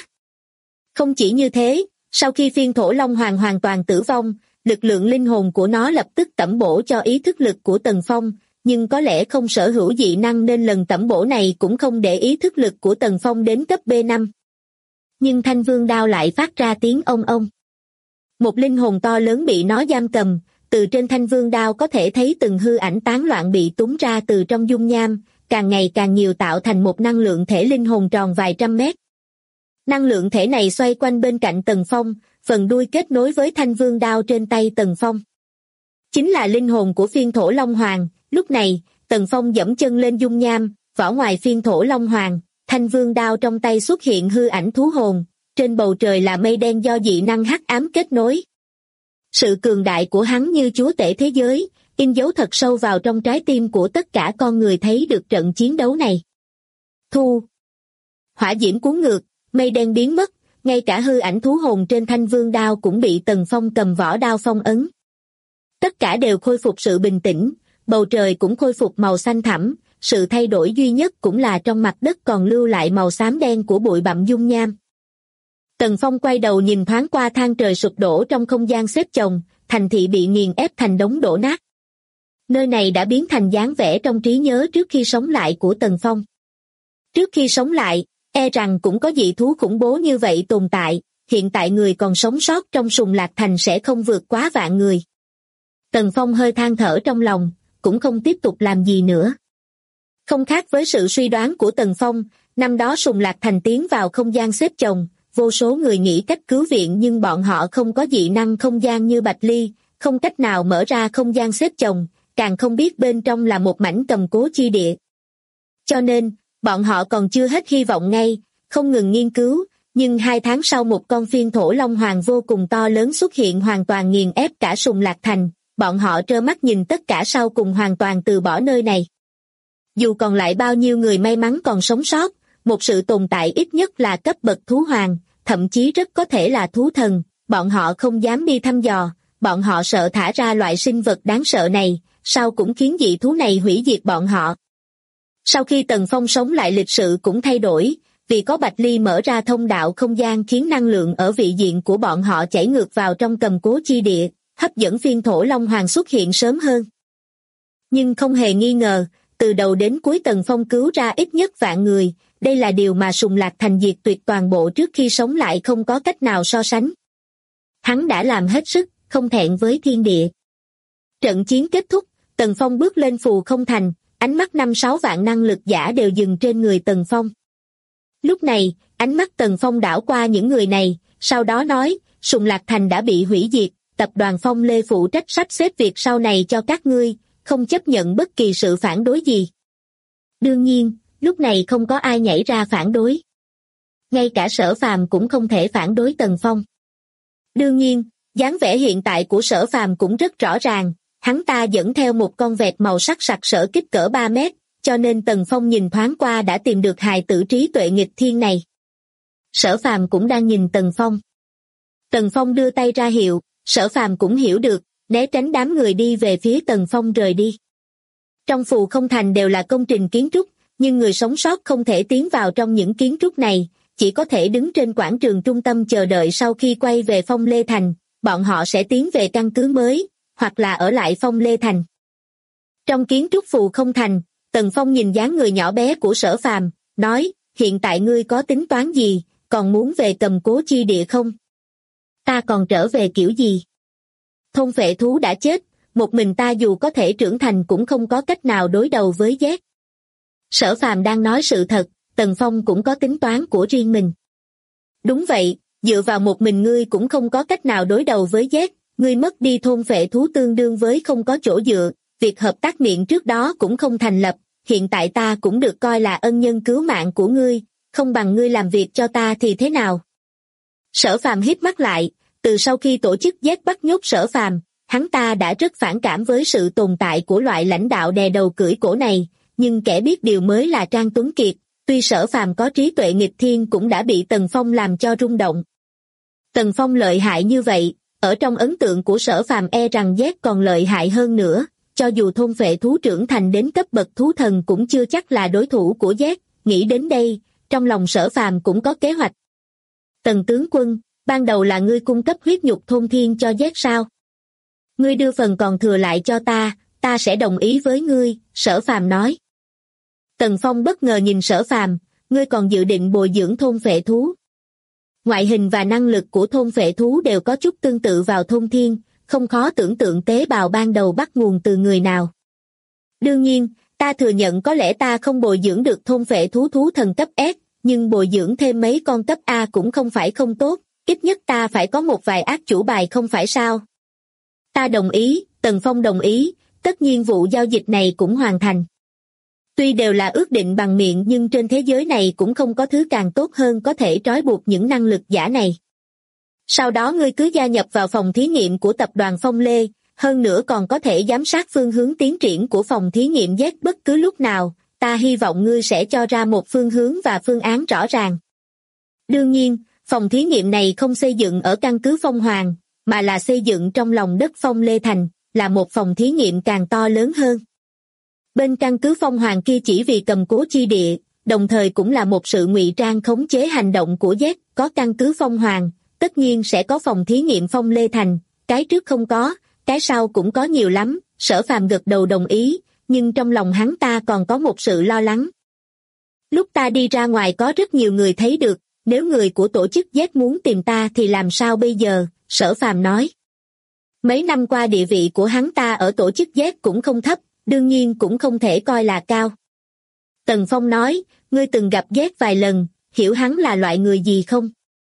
Không chỉ như thế, sau khi phiên thổ Long Hoàng hoàn toàn tử vong, lực lượng linh hồn của nó lập tức tẩm bổ cho ý thức lực của Tần Phong, nhưng có lẽ không sở hữu dị năng nên lần tẩm bổ này cũng không để ý thức lực của Tần Phong đến cấp B5. Nhưng thanh vương đao lại phát ra tiếng ông ông. Một linh hồn to lớn bị nó giam cầm, từ trên thanh vương đao có thể thấy từng hư ảnh tán loạn bị túm ra từ trong dung nham, càng ngày càng nhiều tạo thành một năng lượng thể linh hồn tròn vài trăm mét. Năng lượng thể này xoay quanh bên cạnh Tần Phong, phần đuôi kết nối với thanh vương đao trên tay Tần Phong. Chính là linh hồn của phiên thổ Long Hoàng. Lúc này, Tần Phong giẫm chân lên dung nham, vỏ ngoài phiên thổ Long Hoàng, thanh vương đao trong tay xuất hiện hư ảnh thú hồn, trên bầu trời là mây đen do dị năng hắc ám kết nối. Sự cường đại của hắn như chúa tể thế giới, in dấu thật sâu vào trong trái tim của tất cả con người thấy được trận chiến đấu này. Thu. Hỏa diễm cuốn ngược, mây đen biến mất, ngay cả hư ảnh thú hồn trên thanh vương đao cũng bị Tần Phong cầm vỏ đao phong ấn. Tất cả đều khôi phục sự bình tĩnh, bầu trời cũng khôi phục màu xanh thẳm, sự thay đổi duy nhất cũng là trong mặt đất còn lưu lại màu xám đen của bụi bặm dung nham. Tần Phong quay đầu nhìn thoáng qua than trời sụp đổ trong không gian xếp chồng, thành thị bị nghiền ép thành đống đổ nát. Nơi này đã biến thành dáng vẻ trong trí nhớ trước khi sống lại của Tần Phong. Trước khi sống lại, e rằng cũng có dị thú khủng bố như vậy tồn tại, hiện tại người còn sống sót trong Sùng Lạc Thành sẽ không vượt quá vạn người. Tần Phong hơi than thở trong lòng, cũng không tiếp tục làm gì nữa. Không khác với sự suy đoán của Tần Phong, năm đó Sùng Lạc Thành tiến vào không gian xếp chồng, vô số người nghĩ cách cứu viện nhưng bọn họ không có dị năng không gian như Bạch Ly, không cách nào mở ra không gian xếp chồng, càng không biết bên trong là một mảnh cầm cố chi địa. Cho nên, bọn họ còn chưa hết hy vọng ngay, không ngừng nghiên cứu, nhưng 2 tháng sau một con phiên thổ Long Hoàng vô cùng to lớn xuất hiện hoàn toàn nghiền ép cả Sùng Lạc Thành, bọn họ trơ mắt nhìn tất cả sau cùng hoàn toàn từ bỏ nơi này. Dù còn lại bao nhiêu người may mắn còn sống sót, một sự tồn tại ít nhất là cấp bậc thú hoàng, thậm chí rất có thể là thú thần, bọn họ không dám đi thăm dò, bọn họ sợ thả ra loại sinh vật đáng sợ này, sau cũng khiến dị thú này hủy diệt bọn họ. Sau khi Tần Phong sống lại lịch sự cũng thay đổi, vì có Bạch Ly mở ra thông đạo không gian khiến năng lượng ở vị diện của bọn họ chảy ngược vào trong cầm cố chi địa, hấp dẫn phiên thổ Long Hoàng xuất hiện sớm hơn. Nhưng không hề nghi ngờ, từ đầu đến cuối Tần Phong cứu ra ít nhất vạn người, đây là điều mà Sùng Lạc Thành diệt tuyệt toàn bộ trước khi sống lại không có cách nào so sánh. Hắn đã làm hết sức, không thẹn với thiên địa. Trận chiến kết thúc, Tần Phong bước lên Phù Không Thành, ánh mắt 5-6 vạn năng lực giả đều dừng trên người Tần Phong. Lúc này, ánh mắt Tần Phong đảo qua những người này, sau đó nói, Sùng Lạc Thành đã bị hủy diệt, tập đoàn Phong Lê phụ trách sắp xếp việc sau này cho các ngươi, không chấp nhận bất kỳ sự phản đối gì. Đương nhiên, lúc này không có ai nhảy ra phản đối. Ngay cả Sở Phàm cũng không thể phản đối Tần Phong. Đương nhiên, dáng vẻ hiện tại của Sở Phàm cũng rất rõ ràng, hắn ta dẫn theo một con vẹt màu sắc sặc sỡ kích cỡ 3 mét, cho nên Tần Phong nhìn thoáng qua đã tìm được hài tử trí tuệ nghịch thiên này. Sở Phàm cũng đang nhìn Tần Phong. Tần Phong đưa tay ra hiệu, Sở Phàm cũng hiểu được, né tránh đám người đi về phía Tần Phong rời đi. Trong Phù Không Thành đều là công trình kiến trúc, nhưng người sống sót không thể tiến vào trong những kiến trúc này, chỉ có thể đứng trên quảng trường trung tâm chờ đợi sau khi quay về Phong Lê Thành, bọn họ sẽ tiến về căn cứ mới, hoặc là ở lại Phong Lê Thành. Trong kiến trúc Phù Không Thành, Tần Phong nhìn dáng người nhỏ bé của Sở Phàm, nói, hiện tại ngươi có tính toán gì, còn muốn về cầm cố chi địa không? Ta còn trở về kiểu gì? Thôn phệ thú đã chết, một mình ta dù có thể trưởng thành cũng không có cách nào đối đầu với Z. Sở Phàm đang nói sự thật, Tần Phong cũng có tính toán của riêng mình. Đúng vậy, dựa vào một mình ngươi cũng không có cách nào đối đầu với Z, ngươi mất đi thôn phệ thú tương đương với không có chỗ dựa, việc hợp tác miệng trước đó cũng không thành lập, hiện tại ta cũng được coi là ân nhân cứu mạng của ngươi, không bằng ngươi làm việc cho ta thì thế nào? Sở Phàm híp mắt lại, từ sau khi tổ chức Z bắt nhốt Sở Phàm, hắn ta đã rất phản cảm với sự tồn tại của loại lãnh đạo đè đầu cưỡi cổ này, nhưng kẻ biết điều mới là Trang Tuấn Kiệt, tuy Sở Phàm có trí tuệ nghịch thiên cũng đã bị Tần Phong làm cho rung động. Tần Phong lợi hại như vậy, ở trong ấn tượng của Sở Phàm e rằng Z còn lợi hại hơn nữa, cho dù thôn phệ thú trưởng thành đến cấp bậc thú thần cũng chưa chắc là đối thủ của Z. Nghĩ đến đây, trong lòng Sở Phàm cũng có kế hoạch. Tần tướng quân, ban đầu là ngươi cung cấp huyết nhục thôn thiên cho Z sao? Ngươi đưa phần còn thừa lại cho ta sẽ đồng ý với ngươi, Sở Phàm nói. Tần Phong bất ngờ nhìn Sở Phàm, ngươi còn dự định bồi dưỡng thôn phệ thú. Ngoại hình và năng lực của thôn phệ thú đều có chút tương tự vào thôn thiên, không khó tưởng tượng tế bào ban đầu bắt nguồn từ người nào. Đương nhiên, ta thừa nhận có lẽ ta không bồi dưỡng được thôn phệ thú thú thần cấp S, nhưng bồi dưỡng thêm mấy con cấp A cũng không phải không tốt, ít nhất ta phải có một vài ác chủ bài không phải sao. Ta đồng ý, Tần Phong đồng ý, tất nhiên vụ giao dịch này cũng hoàn thành. Tuy đều là ước định bằng miệng nhưng trên thế giới này cũng không có thứ càng tốt hơn có thể trói buộc những năng lực giả này. Sau đó ngươi cứ gia nhập vào phòng thí nghiệm của tập đoàn Phong Lê, hơn nữa còn có thể giám sát phương hướng tiến triển của phòng thí nghiệm Z bất cứ lúc nào, ta hy vọng ngươi sẽ cho ra một phương hướng và phương án rõ ràng. Đương nhiên, phòng thí nghiệm này không xây dựng ở căn cứ Phong Hoàng, mà là xây dựng trong lòng đất Phong Lê Thành, là một phòng thí nghiệm càng to lớn hơn. Bên căn cứ Phong Hoàng kia chỉ vì cầm cố chi địa, đồng thời cũng là một sự ngụy trang khống chế hành động của Z, có căn cứ Phong Hoàng, tất nhiên sẽ có phòng thí nghiệm Phong Lê Thành, cái trước không có, cái sau cũng có nhiều lắm, Sở Phàm gật đầu đồng ý, nhưng trong lòng hắn ta còn có một sự lo lắng. Lúc ta đi ra ngoài có rất nhiều người thấy được, nếu người của tổ chức Z muốn tìm ta thì làm sao bây giờ, Sở Phàm nói. Mấy năm qua địa vị của hắn ta ở tổ chức Z cũng không thấp, đương nhiên cũng không thể coi là cao. Tần Phong nói, ngươi từng gặp Z vài lần, hiểu hắn là loại người gì không?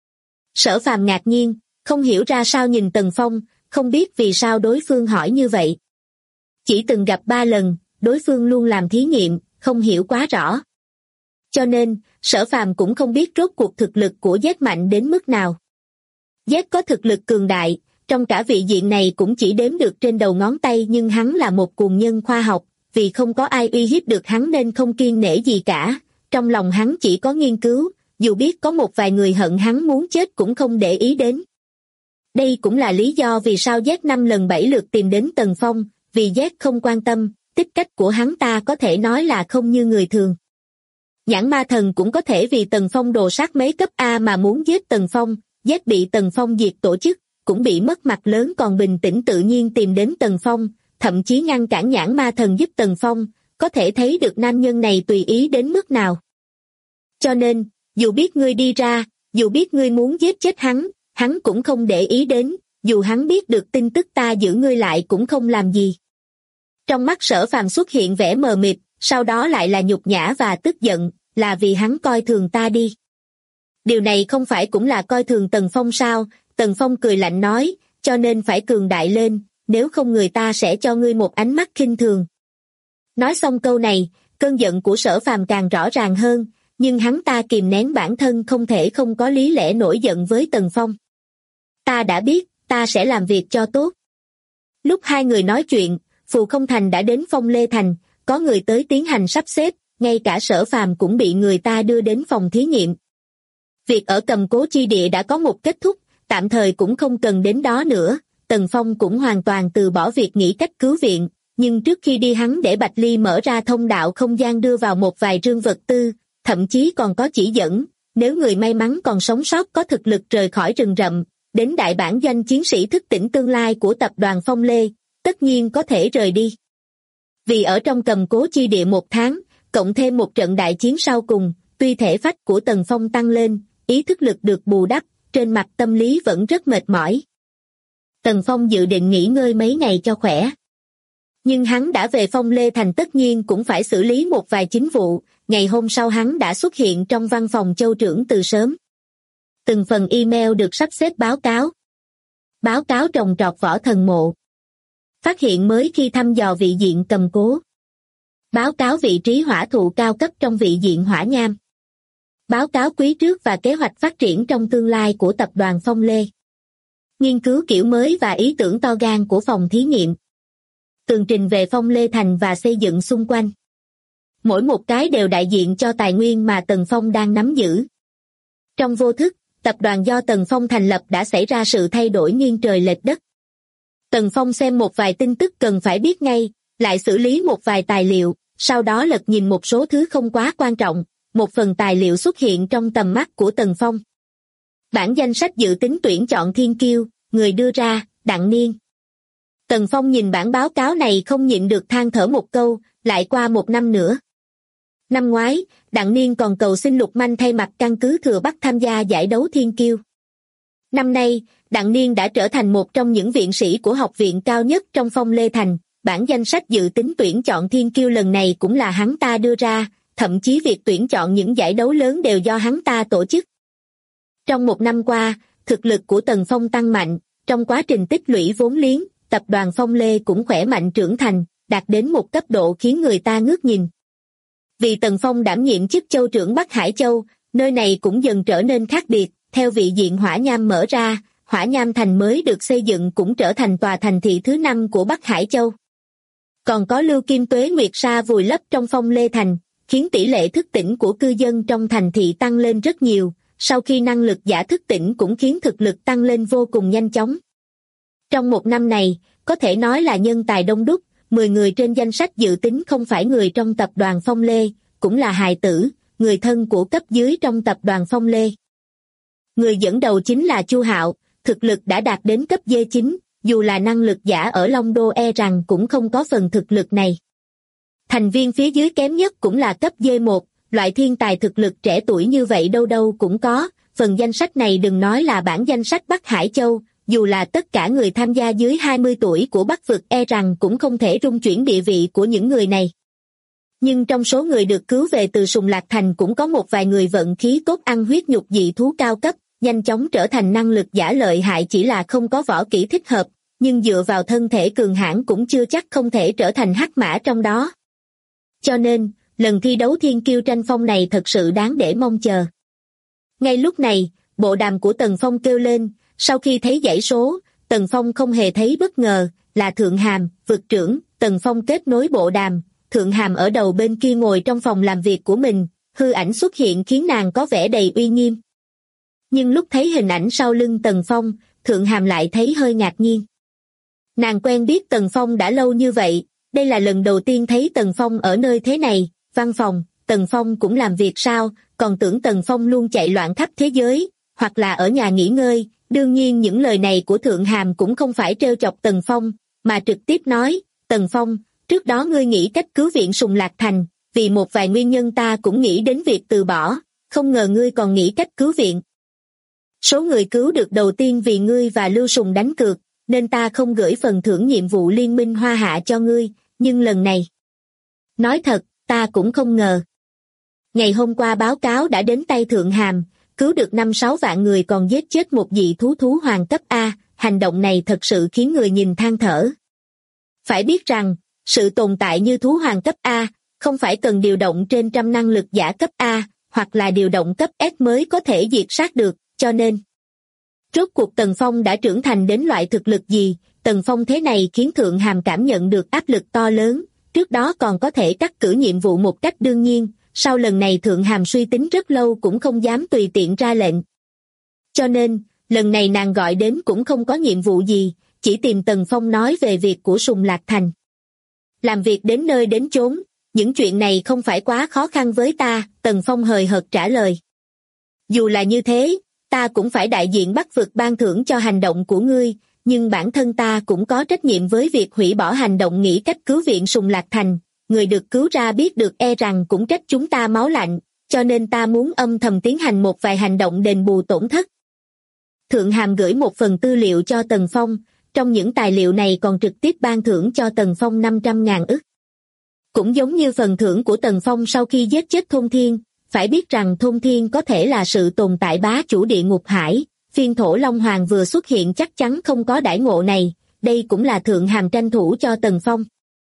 Sở Phàm ngạc nhiên, không hiểu ra sao nhìn Tần Phong, không biết vì sao đối phương hỏi như vậy. Chỉ từng gặp 3 lần, đối phương luôn làm thí nghiệm, không hiểu quá rõ. Cho nên, Sở Phàm cũng không biết rốt cuộc thực lực của Z mạnh đến mức nào. Z có thực lực cường đại, trong cả vị diện này cũng chỉ đếm được trên đầu ngón tay, nhưng hắn là một cuồng nhân khoa học, vì không có ai uy hiếp được hắn nên không kiêng nể gì cả, trong lòng hắn chỉ có nghiên cứu, dù biết có một vài người hận hắn muốn chết cũng không để ý đến. Đây cũng là lý do vì sao Z 5 lần 7 lượt tìm đến Tần Phong, vì Z không quan tâm, tích cách của hắn ta có thể nói là không như người thường. Nhãn ma thần cũng có thể vì Tần Phong đồ sát mấy cấp A mà muốn giết Tần Phong, Z bị Tần Phong diệt tổ chức, cũng bị mất mặt lớn còn bình tĩnh tự nhiên tìm đến Tần Phong, thậm chí ngăn cản nhãn ma thần giúp Tần Phong, có thể thấy được nam nhân này tùy ý đến mức nào. Cho nên, dù biết ngươi đi ra, dù biết ngươi muốn giết chết hắn cũng không để ý đến, dù hắn biết được tin tức ta giữ ngươi lại cũng không làm gì. Trong mắt Sở Phàm xuất hiện vẻ mờ mịt, sau đó lại là nhục nhã và tức giận, là vì hắn coi thường ta đi. Điều này không phải cũng là coi thường Tần Phong sao? Tần Phong cười lạnh nói, cho nên phải cường đại lên, nếu không người ta sẽ cho ngươi một ánh mắt khinh thường. Nói xong câu này, cơn giận của Sở Phàm càng rõ ràng hơn, nhưng hắn ta kìm nén bản thân không thể không có lý lẽ nổi giận với Tần Phong. Ta đã biết, ta sẽ làm việc cho tốt. Lúc hai người nói chuyện, Phù Không Thành đã đến Phong Lê Thành, có người tới tiến hành sắp xếp, ngay cả Sở Phàm cũng bị người ta đưa đến phòng thí nghiệm. Việc ở cầm cố chi địa đã có một kết thúc, tạm thời cũng không cần đến đó nữa, Tần Phong cũng hoàn toàn từ bỏ việc nghĩ cách cứu viện, nhưng trước khi đi hắn để Bạch Ly mở ra thông đạo không gian đưa vào một vài rương vật tư, thậm chí còn có chỉ dẫn, nếu người may mắn còn sống sót có thực lực rời khỏi rừng rậm, đến đại bản doanh chiến sĩ thức tỉnh tương lai của tập đoàn Phong Lê, tất nhiên có thể rời đi. Vì ở trong cầm cố chi địa 1 tháng, cộng thêm một trận đại chiến sau cùng, tuy thể phách của Tần Phong tăng lên, ý thức lực được bù đắp, trên mặt tâm lý vẫn rất mệt mỏi. Tần Phong dự định nghỉ ngơi mấy ngày cho khỏe. Nhưng hắn đã về Phong Lê Thành tất nhiên cũng phải xử lý một vài chính vụ, ngày hôm sau hắn đã xuất hiện trong văn phòng Châu trưởng từ sớm. Từng phần email được sắp xếp báo cáo. Báo cáo trồng trọt võ thần mộ. Phát hiện mới khi thăm dò vị diện cầm cố. Báo cáo vị trí hỏa thụ cao cấp trong vị diện hỏa nham. Báo cáo quý trước và kế hoạch phát triển trong tương lai của tập đoàn Phong Lê. Nghiên cứu kiểu mới và ý tưởng to gan của phòng thí nghiệm. Tường trình về Phong Lê Thành và xây dựng xung quanh. Mỗi một cái đều đại diện cho tài nguyên mà Tần Phong đang nắm giữ. Trong vô thức, tập đoàn do Tần Phong thành lập đã xảy ra sự thay đổi nghiêng trời lệch đất. Tần Phong xem một vài tin tức cần phải biết ngay, lại xử lý một vài tài liệu, sau đó lật nhìn một số thứ không quá quan trọng, một phần tài liệu xuất hiện trong tầm mắt của Tần Phong. Bản danh sách dự tính tuyển chọn thiên kiêu, người đưa ra, Đặng Niên. Tần Phong nhìn bản báo cáo này không nhịn được than thở một câu, lại qua một năm nữa. Năm ngoái, Đặng Niên còn cầu xin Lục Manh thay mặt căn cứ Thừa Bắc tham gia giải đấu thiên kiêu. Năm nay, Đặng Niên đã trở thành một trong những viện sĩ của học viện cao nhất trong Phong Lê Thành, bản danh sách dự tính tuyển chọn thiên kiêu lần này cũng là hắn ta đưa ra, thậm chí việc tuyển chọn những giải đấu lớn đều do hắn ta tổ chức. Trong một năm qua, thực lực của Tần Phong tăng mạnh, trong quá trình tích lũy vốn liếng, tập đoàn Phong Lê cũng khỏe mạnh trưởng thành, đạt đến một cấp độ khiến người ta ngước nhìn. Vì Tần Phong đảm nhiệm chức châu trưởng Bắc Hải Châu, nơi này cũng dần trở nên khác biệt, theo vị diện Hỏa Nham mở ra, Hỏa Nham Thành mới được xây dựng cũng trở thành tòa thành thị thứ 5 của Bắc Hải Châu. Còn có Lưu Kim Tuế Nguyệt Sa vùi lấp trong Phong Lê Thành, khiến tỷ lệ thức tỉnh của cư dân trong thành thị tăng lên rất nhiều, sau khi năng lực giả thức tỉnh cũng khiến thực lực tăng lên vô cùng nhanh chóng. Trong một năm này, có thể nói là nhân tài đông đúc, 10 người trên danh sách dự tính không phải người trong tập đoàn Phong Lê, cũng là hài tử, người thân của cấp dưới trong tập đoàn Phong Lê. Người dẫn đầu chính là Chu Hạo, thực lực đã đạt đến cấp D9, dù là năng lực giả ở Long Đô rằng cũng không có phần thực lực này. Thành viên phía dưới kém nhất cũng là cấp D1, loại thiên tài thực lực trẻ tuổi như vậy đâu đâu cũng có, phần danh sách này đừng nói là bản danh sách Bắc Hải Châu, dù là tất cả người tham gia dưới 20 tuổi của Bắc vực rằng cũng không thể rung chuyển địa vị của những người này. Nhưng trong số người được cứu về từ Sùng Lạc Thành cũng có một vài người vận khí tốt ăn huyết nhục dị thú cao cấp, nhanh chóng trở thành năng lực giả lợi hại chỉ là không có võ kỹ thích hợp, nhưng dựa vào thân thể cường hãn cũng chưa chắc không thể trở thành hắc mã trong đó. Cho nên, lần thi đấu thiên kiêu tranh phong này thật sự đáng để mong chờ. Ngay lúc này, bộ đàm của Tần Phong kêu lên, sau khi thấy dãy số, Tần Phong không hề thấy bất ngờ, là Thượng Hàm, vực trưởng. Tần Phong kết nối bộ đàm, Thượng Hàm ở đầu bên kia ngồi trong phòng làm việc của mình, hư ảnh xuất hiện khiến nàng có vẻ đầy uy nghiêm. Nhưng lúc thấy hình ảnh sau lưng Tần Phong, Thượng Hàm lại thấy hơi ngạc nhiên. Nàng quen biết Tần Phong đã lâu như vậy, đây là lần đầu tiên thấy Tần Phong ở nơi thế này, văn phòng, Tần Phong cũng làm việc sao, còn tưởng Tần Phong luôn chạy loạn khắp thế giới, hoặc là ở nhà nghỉ ngơi. Đương nhiên những lời này của Thượng Hàm cũng không phải trêu chọc Tần Phong, mà trực tiếp nói, Tần Phong, trước đó ngươi nghĩ cách cứu viện Sùng Lạc Thành, vì một vài nguyên nhân ta cũng nghĩ đến việc từ bỏ, không ngờ ngươi còn nghĩ cách cứu viện. Số người cứu được đầu tiên vì ngươi và Lưu Sùng đánh cược, nên ta không gửi phần thưởng nhiệm vụ Liên minh Hoa Hạ cho ngươi, nhưng lần này. Nói thật, ta cũng không ngờ. Ngày hôm qua báo cáo đã đến tay Thượng Hàm, cứu được 5-6 vạn người còn giết chết một dị thú hoàng cấp A, hành động này thật sự khiến người nhìn than thở. Phải biết rằng, sự tồn tại như thú hoàng cấp A, không phải cần điều động trên trăm năng lực giả cấp A, hoặc là điều động cấp S mới có thể diệt sát được, cho nên. Rốt cuộc Tần Phong đã trưởng thành đến loại thực lực gì, Tần Phong thế này khiến Thượng Hàm cảm nhận được áp lực to lớn, trước đó còn có thể cắt cử nhiệm vụ một cách đương nhiên. Sau lần này Thượng Hàm suy tính rất lâu cũng không dám tùy tiện ra lệnh. Cho nên, lần này nàng gọi đến cũng không có nhiệm vụ gì, chỉ tìm Tần Phong nói về việc của Sùng Lạc Thành. Làm việc đến nơi đến chốn, những chuyện này không phải quá khó khăn với ta, Tần Phong hời hợt trả lời. Dù là như thế, ta cũng phải đại diện Bắc vực ban thưởng cho hành động của ngươi, nhưng bản thân ta cũng có trách nhiệm với việc hủy bỏ hành động nghĩ cách cứu viện Sùng Lạc Thành. Người được cứu ra biết được rằng cũng trách chúng ta máu lạnh, cho nên ta muốn âm thầm tiến hành một vài hành động đền bù tổn thất. Thượng Hàm gửi một phần tư liệu cho Tần Phong, trong những tài liệu này còn trực tiếp ban thưởng cho Tần Phong 500.000 ức. Cũng giống như phần thưởng của Tần Phong sau khi giết chết Thôn Thiên, phải biết rằng Thôn Thiên có thể là sự tồn tại bá chủ địa ngục hải, phiên thổ Long Hoàng vừa xuất hiện chắc chắn không có đãi ngộ này, đây cũng là Thượng Hàm tranh thủ cho Tần Phong.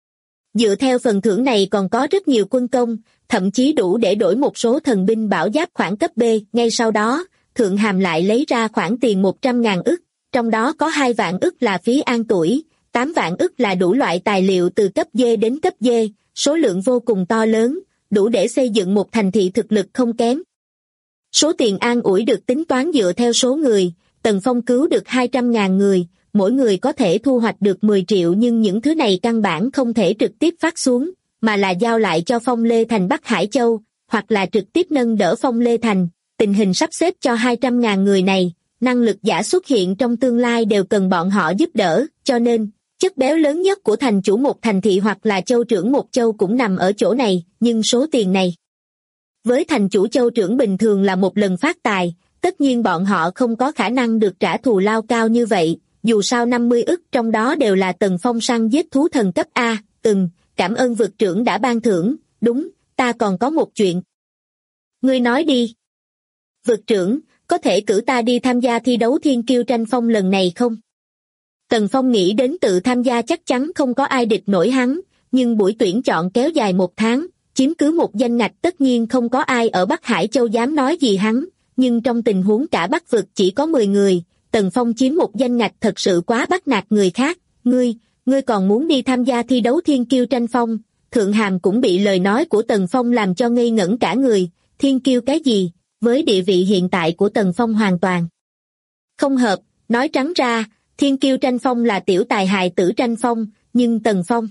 Dựa theo phần thưởng này còn có rất nhiều quân công, thậm chí đủ để đổi một số thần binh bảo giáp khoảng cấp B. Ngay sau đó, Thượng Hàm lại lấy ra khoản tiền 100.000 ức, trong đó có 2 vạn ức là phí an tuổi, 8 vạn ức là đủ loại tài liệu từ cấp D đến cấp D, số lượng vô cùng to lớn, đủ để xây dựng một thành thị thực lực không kém. Số tiền an ủi được tính toán dựa theo số người, Tần Phong cứu được 200.000 người, mỗi người có thể thu hoạch được 10 triệu, nhưng những thứ này căn bản không thể trực tiếp phát xuống, mà là giao lại cho Phong Lê Thành Bắc Hải Châu, hoặc là trực tiếp nâng đỡ Phong Lê Thành. Tình hình sắp xếp cho 200.000 người này, năng lực giả xuất hiện trong tương lai đều cần bọn họ giúp đỡ, cho nên, chất béo lớn nhất của thành chủ một thành thị hoặc là châu trưởng một châu cũng nằm ở chỗ này, nhưng số tiền này. Với thành chủ châu trưởng bình thường là một lần phát tài, tất nhiên bọn họ không có khả năng được trả thù lao cao như vậy, dù sao 50 ức trong đó đều là Tần Phong săn giết thú thần cấp A. Cảm ơn vực trưởng đã ban thưởng, đúng, ta còn có một chuyện. Ngươi nói đi. Vực trưởng, có thể cử ta đi tham gia thi đấu thiên kiêu tranh phong lần này không? Tần Phong nghĩ đến tự tham gia chắc chắn không có ai địch nổi hắn, nhưng buổi tuyển chọn kéo dài 1 tháng, chiếm cứ một danh ngạch tất nhiên không có ai ở Bắc Hải Châu dám nói gì hắn, nhưng trong tình huống cả Bắc vực chỉ có 10 người, Tần Phong chiếm một danh ngạch thật sự quá bắt nạt người khác. Ngươi còn muốn đi tham gia thi đấu thiên kiêu tranh phong? Thượng Hàm cũng bị lời nói của Tần Phong làm cho ngây ngẩn cả người, thiên kiêu cái gì, với địa vị hiện tại của Tần Phong hoàn toàn không hợp, nói trắng ra, thiên kiêu tranh phong là tiểu tài hài tử tranh phong, nhưng Tần Phong...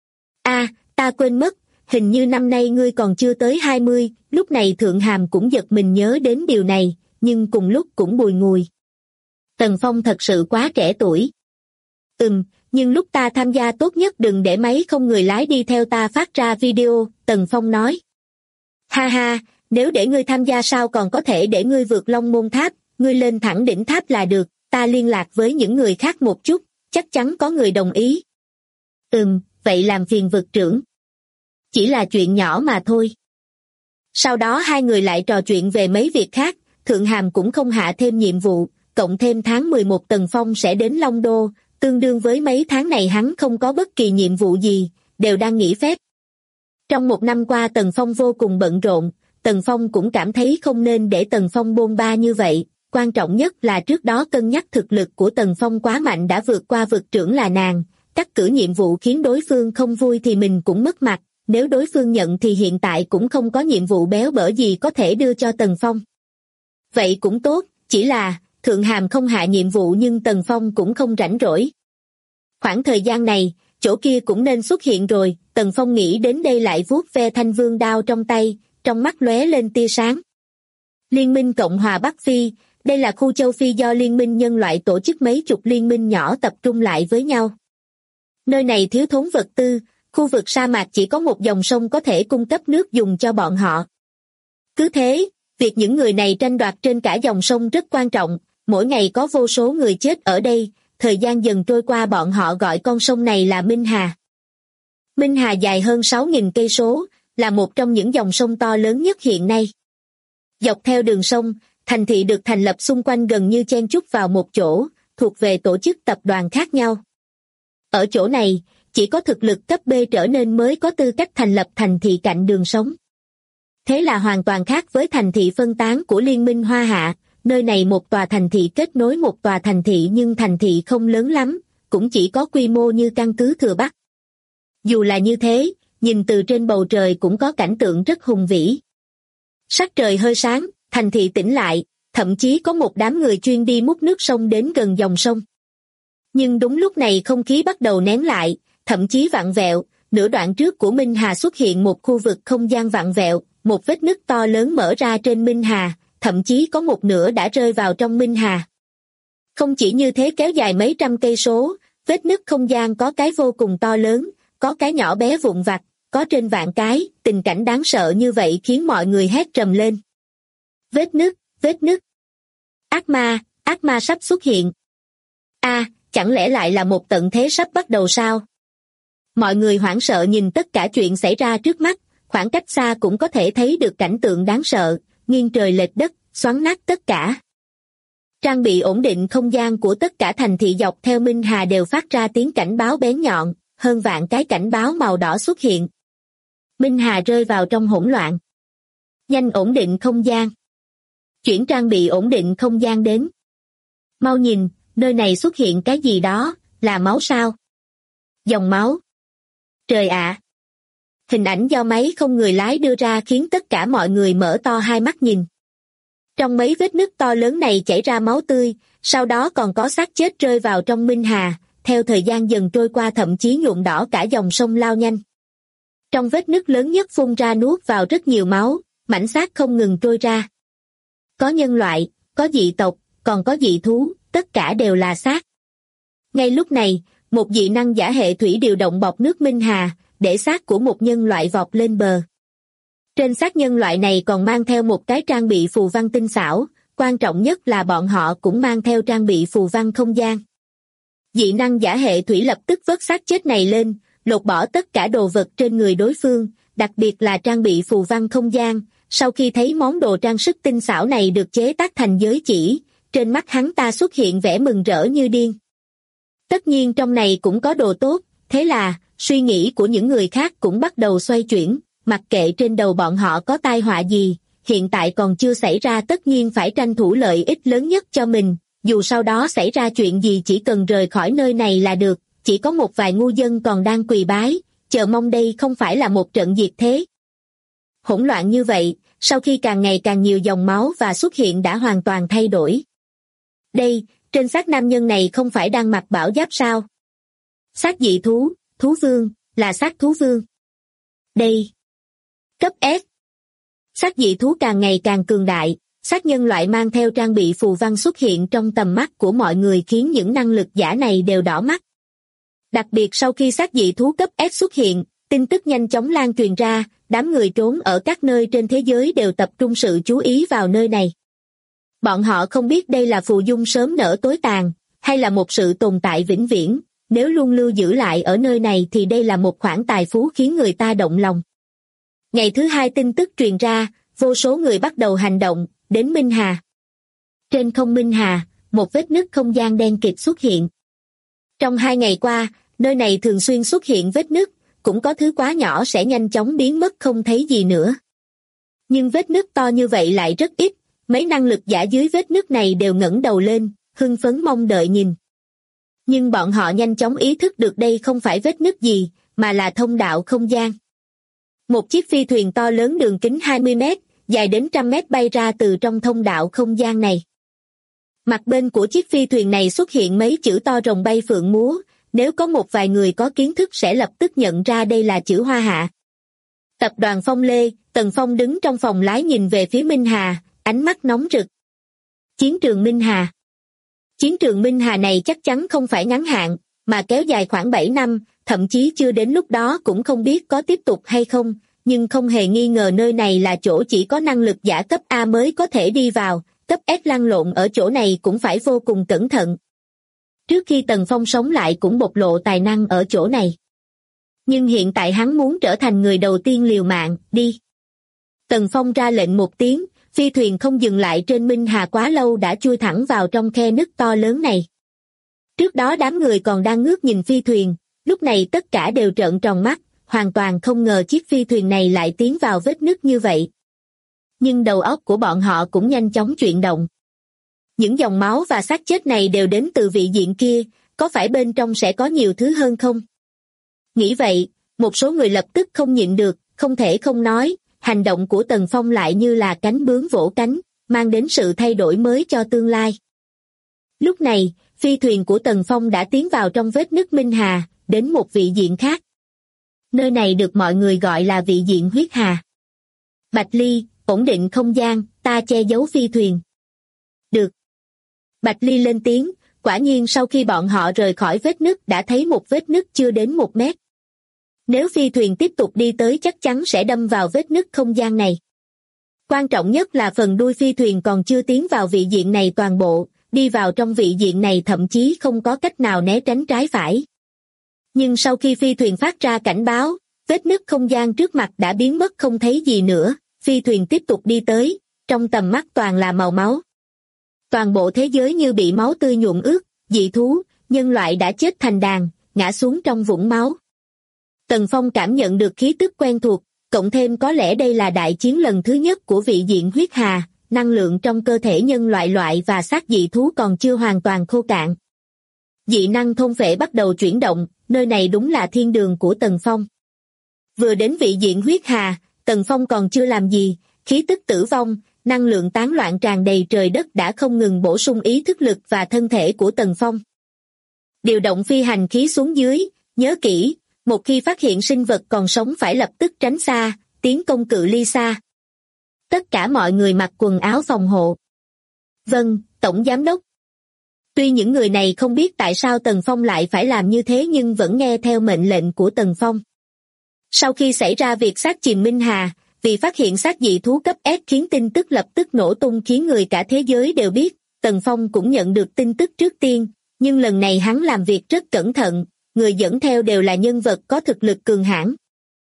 ta quên mất, hình như năm nay ngươi còn chưa tới 20, lúc này Thượng Hàm cũng giật mình nhớ đến điều này, nhưng cùng lúc cũng bùi ngùi. Tần Phong thật sự quá trẻ tuổi. Nhưng lúc ta tham gia tốt nhất đừng để máy không người lái đi theo ta phát ra video, Tần Phong nói. Ha ha, nếu để ngươi tham gia sao còn có thể để ngươi vượt Long Môn Tháp, ngươi lên thẳng đỉnh tháp là được, ta liên lạc với những người khác một chút, chắc chắn có người đồng ý. Vậy làm phiền vực trưởng. Chỉ là chuyện nhỏ mà thôi. Sau đó hai người lại trò chuyện về mấy việc khác, Thượng Hàm cũng không hạ thêm nhiệm vụ, cộng thêm tháng 11 Tần Phong sẽ đến Long Đô, tương đương với mấy tháng này hắn không có bất kỳ nhiệm vụ gì, đều đang nghỉ phép. Trong 1 năm qua Tần Phong vô cùng bận rộn, Tần Phong cũng cảm thấy không nên để Tần Phong bôn ba như vậy, quan trọng nhất là trước đó cân nhắc thực lực của Tần Phong quá mạnh đã vượt qua vực trưởng là nàng, cắt cử nhiệm vụ khiến đối phương không vui thì mình cũng mất mặt, nếu đối phương nhận thì hiện tại cũng không có nhiệm vụ béo bở gì có thể đưa cho Tần Phong. Vậy cũng tốt, chỉ là Thượng Hàm không hạ nhiệm vụ nhưng Tần Phong cũng không rảnh rỗi. Khoảng thời gian này, chỗ kia cũng nên xuất hiện rồi, Tần Phong nghĩ đến đây lại vuốt ve thanh vương đao trong tay, trong mắt lóe lên tia sáng. Liên minh Cộng hòa Bắc Phi, đây là khu châu Phi do Liên minh nhân loại tổ chức mấy chục liên minh nhỏ tập trung lại với nhau. Nơi này thiếu thốn vật tư, khu vực sa mạc chỉ có một dòng sông có thể cung cấp nước dùng cho bọn họ. Cứ thế, việc những người này tranh đoạt trên cả dòng sông rất quan trọng, mỗi ngày có vô số người chết ở đây, thời gian dần trôi qua bọn họ gọi con sông này là Minh Hà. Minh Hà dài hơn 6.000 cây số, là một trong những dòng sông to lớn nhất hiện nay. Dọc theo đường sông, thành thị được thành lập xung quanh gần như chen chúc vào một chỗ, thuộc về tổ chức tập đoàn khác nhau. Ở chỗ này, chỉ có thực lực cấp B trở nên mới có tư cách thành lập thành thị cạnh đường sống. Thế là hoàn toàn khác với thành thị phân tán của Liên minh Hoa Hạ, nơi này một tòa thành thị kết nối một tòa thành thị nhưng thành thị không lớn lắm, cũng chỉ có quy mô như căn cứ Thừa Bắc. Dù là như thế, nhìn từ trên bầu trời cũng có cảnh tượng rất hùng vĩ. Sắc trời hơi sáng, thành thị tĩnh lại, thậm chí có một đám người chuyên đi múc nước sông đến gần dòng sông. Nhưng đúng lúc này không khí bắt đầu nén lại, thậm chí vặn vẹo, nửa đoạn trước của Minh Hà xuất hiện một khu vực không gian vặn vẹo, một vết nứt to lớn mở ra trên Minh Hà, thậm chí có một nửa đã rơi vào trong Minh Hà. Không chỉ như thế kéo dài mấy trăm cây số, vết nứt không gian có cái vô cùng to lớn, có cái nhỏ bé vụn vặt, có trên vạn cái, tình cảnh đáng sợ như vậy khiến mọi người hét trầm lên. Vết nứt. Ác ma sắp xuất hiện. Chẳng lẽ lại là một tận thế sắp bắt đầu sao? Mọi người hoảng sợ nhìn tất cả chuyện xảy ra trước mắt, khoảng cách xa cũng có thể thấy được cảnh tượng đáng sợ, nghiêng trời lệch đất, xoắn nát tất cả. Trang bị ổn định không gian của tất cả thành thị dọc theo Minh Hà đều phát ra tiếng cảnh báo bén nhọn, hơn vạn cái cảnh báo màu đỏ xuất hiện. Minh Hà rơi vào trong hỗn loạn. Nhanh ổn định không gian. Chuyển trang bị ổn định không gian đến. Mau nhìn, nơi này xuất hiện cái gì đó, là máu sao? Dòng máu. Trời ạ! Hình ảnh do máy không người lái đưa ra khiến tất cả mọi người mở to hai mắt nhìn. Trong mấy vết nứt to lớn này chảy ra máu tươi, sau đó còn có xác chết rơi vào trong Minh Hà, theo thời gian dần trôi qua thậm chí nhuộm đỏ cả dòng sông lao nhanh. Trong vết nứt lớn nhất phun ra nuốt vào rất nhiều máu, mảnh xác không ngừng trôi ra. Có nhân loại, có dị tộc, còn có dị thú, tất cả đều là xác. Ngay lúc này, một dị năng giả hệ thủy điều động bọt nước Minh Hà, để xác của một nhân loại vọt lên bờ. Trên xác nhân loại này còn mang theo một cái trang bị phù văn tinh xảo, quan trọng nhất là bọn họ cũng mang theo trang bị phù văn không gian. Dị năng giả hệ thủy lập tức vớt xác chết này lên, lột bỏ tất cả đồ vật trên người đối phương, đặc biệt là trang bị phù văn không gian. Sau khi thấy món đồ trang sức tinh xảo này được chế tác thành giới chỉ, trên mắt hắn ta xuất hiện vẻ mừng rỡ như điên. Tất nhiên trong này cũng có đồ tốt, thế là, suy nghĩ của những người khác cũng bắt đầu xoay chuyển, mặc kệ trên đầu bọn họ có tai họa gì, hiện tại còn chưa xảy ra tất nhiên phải tranh thủ lợi ích lớn nhất cho mình, dù sau đó xảy ra chuyện gì chỉ cần rời khỏi nơi này là được, chỉ có một vài ngu dân còn đang quỳ bái, chờ mong đây không phải là một trận diệt thế. Hỗn loạn như vậy, sau khi càng ngày càng nhiều dòng máu và xuất hiện đã hoàn toàn thay đổi. Đây, trên xác nam nhân này không phải đang mặc bảo giáp sao? Xác dị thú, thú vương, là xác thú vương. Đây. Cấp S. Xác dị thú càng ngày càng cường đại, xác nhân loại mang theo trang bị phù văn xuất hiện trong tầm mắt của mọi người khiến những năng lực giả này đều đỏ mắt. Đặc biệt sau khi xác dị thú cấp S xuất hiện, tin tức nhanh chóng lan truyền ra, đám người trốn ở các nơi trên thế giới đều tập trung sự chú ý vào nơi này. Bọn họ không biết đây là phù dung sớm nở tối tàn, hay là một sự tồn tại vĩnh viễn, nếu luôn lưu giữ lại ở nơi này thì đây là một khoản tài phú khiến người ta động lòng. Ngày thứ hai tin tức truyền ra, vô số người bắt đầu hành động, đến Minh Hà. Trên không Minh Hà, một vết nứt không gian đen kịt xuất hiện. Trong 2 ngày qua, nơi này thường xuyên xuất hiện vết nứt, cũng có thứ quá nhỏ sẽ nhanh chóng biến mất không thấy gì nữa. Nhưng vết nứt to như vậy lại rất ít, mấy năng lực giả dưới vết nứt này đều ngẩng đầu lên, hưng phấn mong đợi nhìn. Nhưng bọn họ nhanh chóng ý thức được đây không phải vết nứt gì, mà là thông đạo không gian. Một chiếc phi thuyền to lớn đường kính 20 mét, dài đến 100 mét bay ra từ trong thông đạo không gian này. Mặt bên của chiếc phi thuyền này xuất hiện mấy chữ to rồng bay phượng múa, nếu có một vài người có kiến thức sẽ lập tức nhận ra đây là chữ Hoa Hạ. Tập đoàn Phong Lê, Tần Phong đứng trong phòng lái nhìn về phía Minh Hà, ánh mắt nóng rực. Chiến trường Minh Hà. Chiến trường Minh Hà này chắc chắn không phải ngắn hạn, mà kéo dài khoảng 7 năm, thậm chí chưa đến lúc đó cũng không biết có tiếp tục hay không, nhưng không hề nghi ngờ nơi này là chỗ chỉ có năng lực giả cấp A mới có thể đi vào, cấp S lăn lộn ở chỗ này cũng phải vô cùng cẩn thận. Trước khi Tần Phong sống lại cũng bộc lộ tài năng ở chỗ này. Nhưng hiện tại hắn muốn trở thành người đầu tiên liều mạng, đi. Tần Phong ra lệnh một tiếng, phi thuyền không dừng lại trên Minh Hà quá lâu đã chui thẳng vào trong khe nứt to lớn này. Trước đó đám người còn đang ngước nhìn phi thuyền, lúc này tất cả đều trợn tròn mắt, hoàn toàn không ngờ chiếc phi thuyền này lại tiến vào vết nứt như vậy. Nhưng đầu óc của bọn họ cũng nhanh chóng chuyển động. Những dòng máu và xác chết này đều đến từ vị diện kia, có phải bên trong sẽ có nhiều thứ hơn không? Nghĩ vậy, một số người lập tức không nhịn được, không thể không nói, hành động của Tần Phong lại như là cánh bướm vỗ cánh, mang đến sự thay đổi mới cho tương lai. Lúc này, phi thuyền của Tần Phong đã tiến vào trong vết nứt Minh Hà, đến một vị diện khác. Nơi này được mọi người gọi là vị diện huyết hà. Bạch Ly, ổn định không gian, ta che giấu phi thuyền. Được. Bạch Ly lên tiếng, quả nhiên sau khi bọn họ rời khỏi vết nứt đã thấy một vết nứt chưa đến 1 mét. Nếu phi thuyền tiếp tục đi tới chắc chắn sẽ đâm vào vết nứt không gian này. Quan trọng nhất là phần đuôi phi thuyền còn chưa tiến vào vị diện này toàn bộ, đi vào trong vị diện này thậm chí không có cách nào né tránh trái phải. Nhưng sau khi phi thuyền phát ra cảnh báo, vết nứt không gian trước mặt đã biến mất không thấy gì nữa, phi thuyền tiếp tục đi tới, trong tầm mắt toàn là màu máu. Toàn bộ thế giới như bị máu tươi nhuộm ướt, dị thú, nhân loại đã chết thành đàn, ngã xuống trong vũng máu. Tần Phong cảm nhận được khí tức quen thuộc, cộng thêm có lẽ đây là đại chiến lần thứ nhất của vị diện huyết hà, năng lượng trong cơ thể nhân loại và xác dị thú còn chưa hoàn toàn khô cạn. Dị năng thôn phệ bắt đầu chuyển động, nơi này đúng là thiên đường của Tần Phong. Vừa đến vị diện huyết hà, Tần Phong còn chưa làm gì, khí tức tử vong, năng lượng tán loạn tràn đầy trời đất đã không ngừng bổ sung ý thức lực và thân thể của Tần Phong. Điều động phi hành khí xuống dưới, nhớ kỹ, một khi phát hiện sinh vật còn sống phải lập tức tránh xa, tiến công cự ly xa. Tất cả mọi người mặc quần áo phòng hộ. Vâng, Tổng Giám đốc. Tuy những người này không biết tại sao Tần Phong lại phải làm như thế nhưng vẫn nghe theo mệnh lệnh của Tần Phong. Sau khi xảy ra việc xác chìm Minh Hà, vì phát hiện xác dị thú cấp S khiến tin tức lập tức nổ tung khiến người cả thế giới đều biết, Tần Phong cũng nhận được tin tức trước tiên, nhưng lần này hắn làm việc rất cẩn thận, người dẫn theo đều là nhân vật có thực lực cường hãn.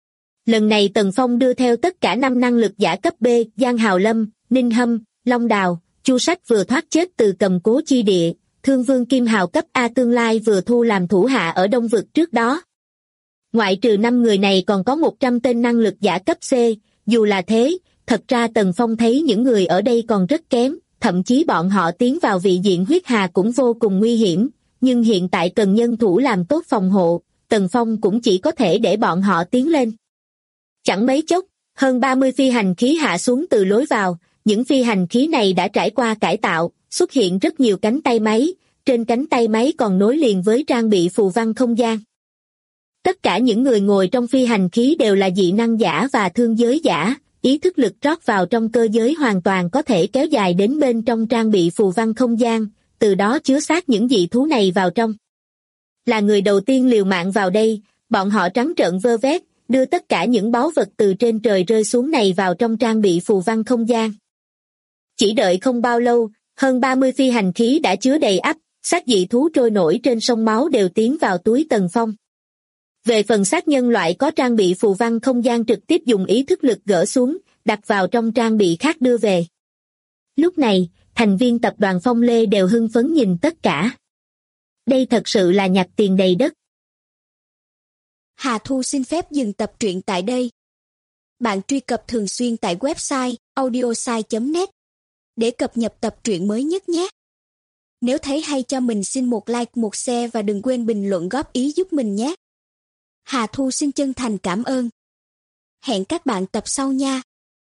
Lần này Tần Phong đưa theo tất cả 5 năng lực giả cấp B, Giang Hào Lâm, Ninh Hâm, Long Đào, Chu Sách vừa thoát chết từ cầm cố chi địa, Thương Vương Kim Hào cấp A tương lai vừa thu làm thủ hạ ở Đông Vực trước đó. Ngoại trừ 5 người này còn có 100 tên năng lực giả cấp C, dù là thế, thật ra Tần Phong thấy những người ở đây còn rất kém, thậm chí bọn họ tiến vào vị diện huyết hà cũng vô cùng nguy hiểm, nhưng hiện tại cần nhân thủ làm tốt phòng hộ, Tần Phong cũng chỉ có thể để bọn họ tiến lên. Chẳng mấy chốc, hơn 30 phi hành khí hạ xuống từ lối vào, những phi hành khí này đã trải qua cải tạo, xuất hiện rất nhiều cánh tay máy, trên cánh tay máy còn nối liền với trang bị phù văn không gian. Tất cả những người ngồi trong phi hành khí đều là dị năng giả và thương giới giả, ý thức lực rót vào trong cơ giới hoàn toàn có thể kéo dài đến bên trong trang bị phù văn không gian, từ đó chứa xác những dị thú này vào trong. Là người đầu tiên liều mạng vào đây, bọn họ trắng trợn vơ vét, đưa tất cả những báu vật từ trên trời rơi xuống này vào trong trang bị phù văn không gian. Chỉ đợi không bao lâu, hơn 30 phi hành khí đã chứa đầy ắp, xác dị thú trôi nổi trên sông máu đều tiến vào túi Tần Phong. Về phần xác nhân loại có trang bị phù văn không gian trực tiếp dùng ý thức lực gỡ xuống, đặt vào trong trang bị khác đưa về. Lúc này, thành viên tập đoàn Phong Lê đều hưng phấn nhìn tất cả. Đây thật sự là nhặt tiền đầy đất. Hà Thu xin phép dừng tập truyện tại đây. Bạn truy cập thường xuyên tại website audiosai.net để cập nhật tập truyện mới nhất nhé. Nếu thấy hay cho mình xin một like, một share và đừng quên bình luận góp ý giúp mình nhé. Hà Thu xin chân thành cảm ơn. Hẹn các bạn tập sau nha.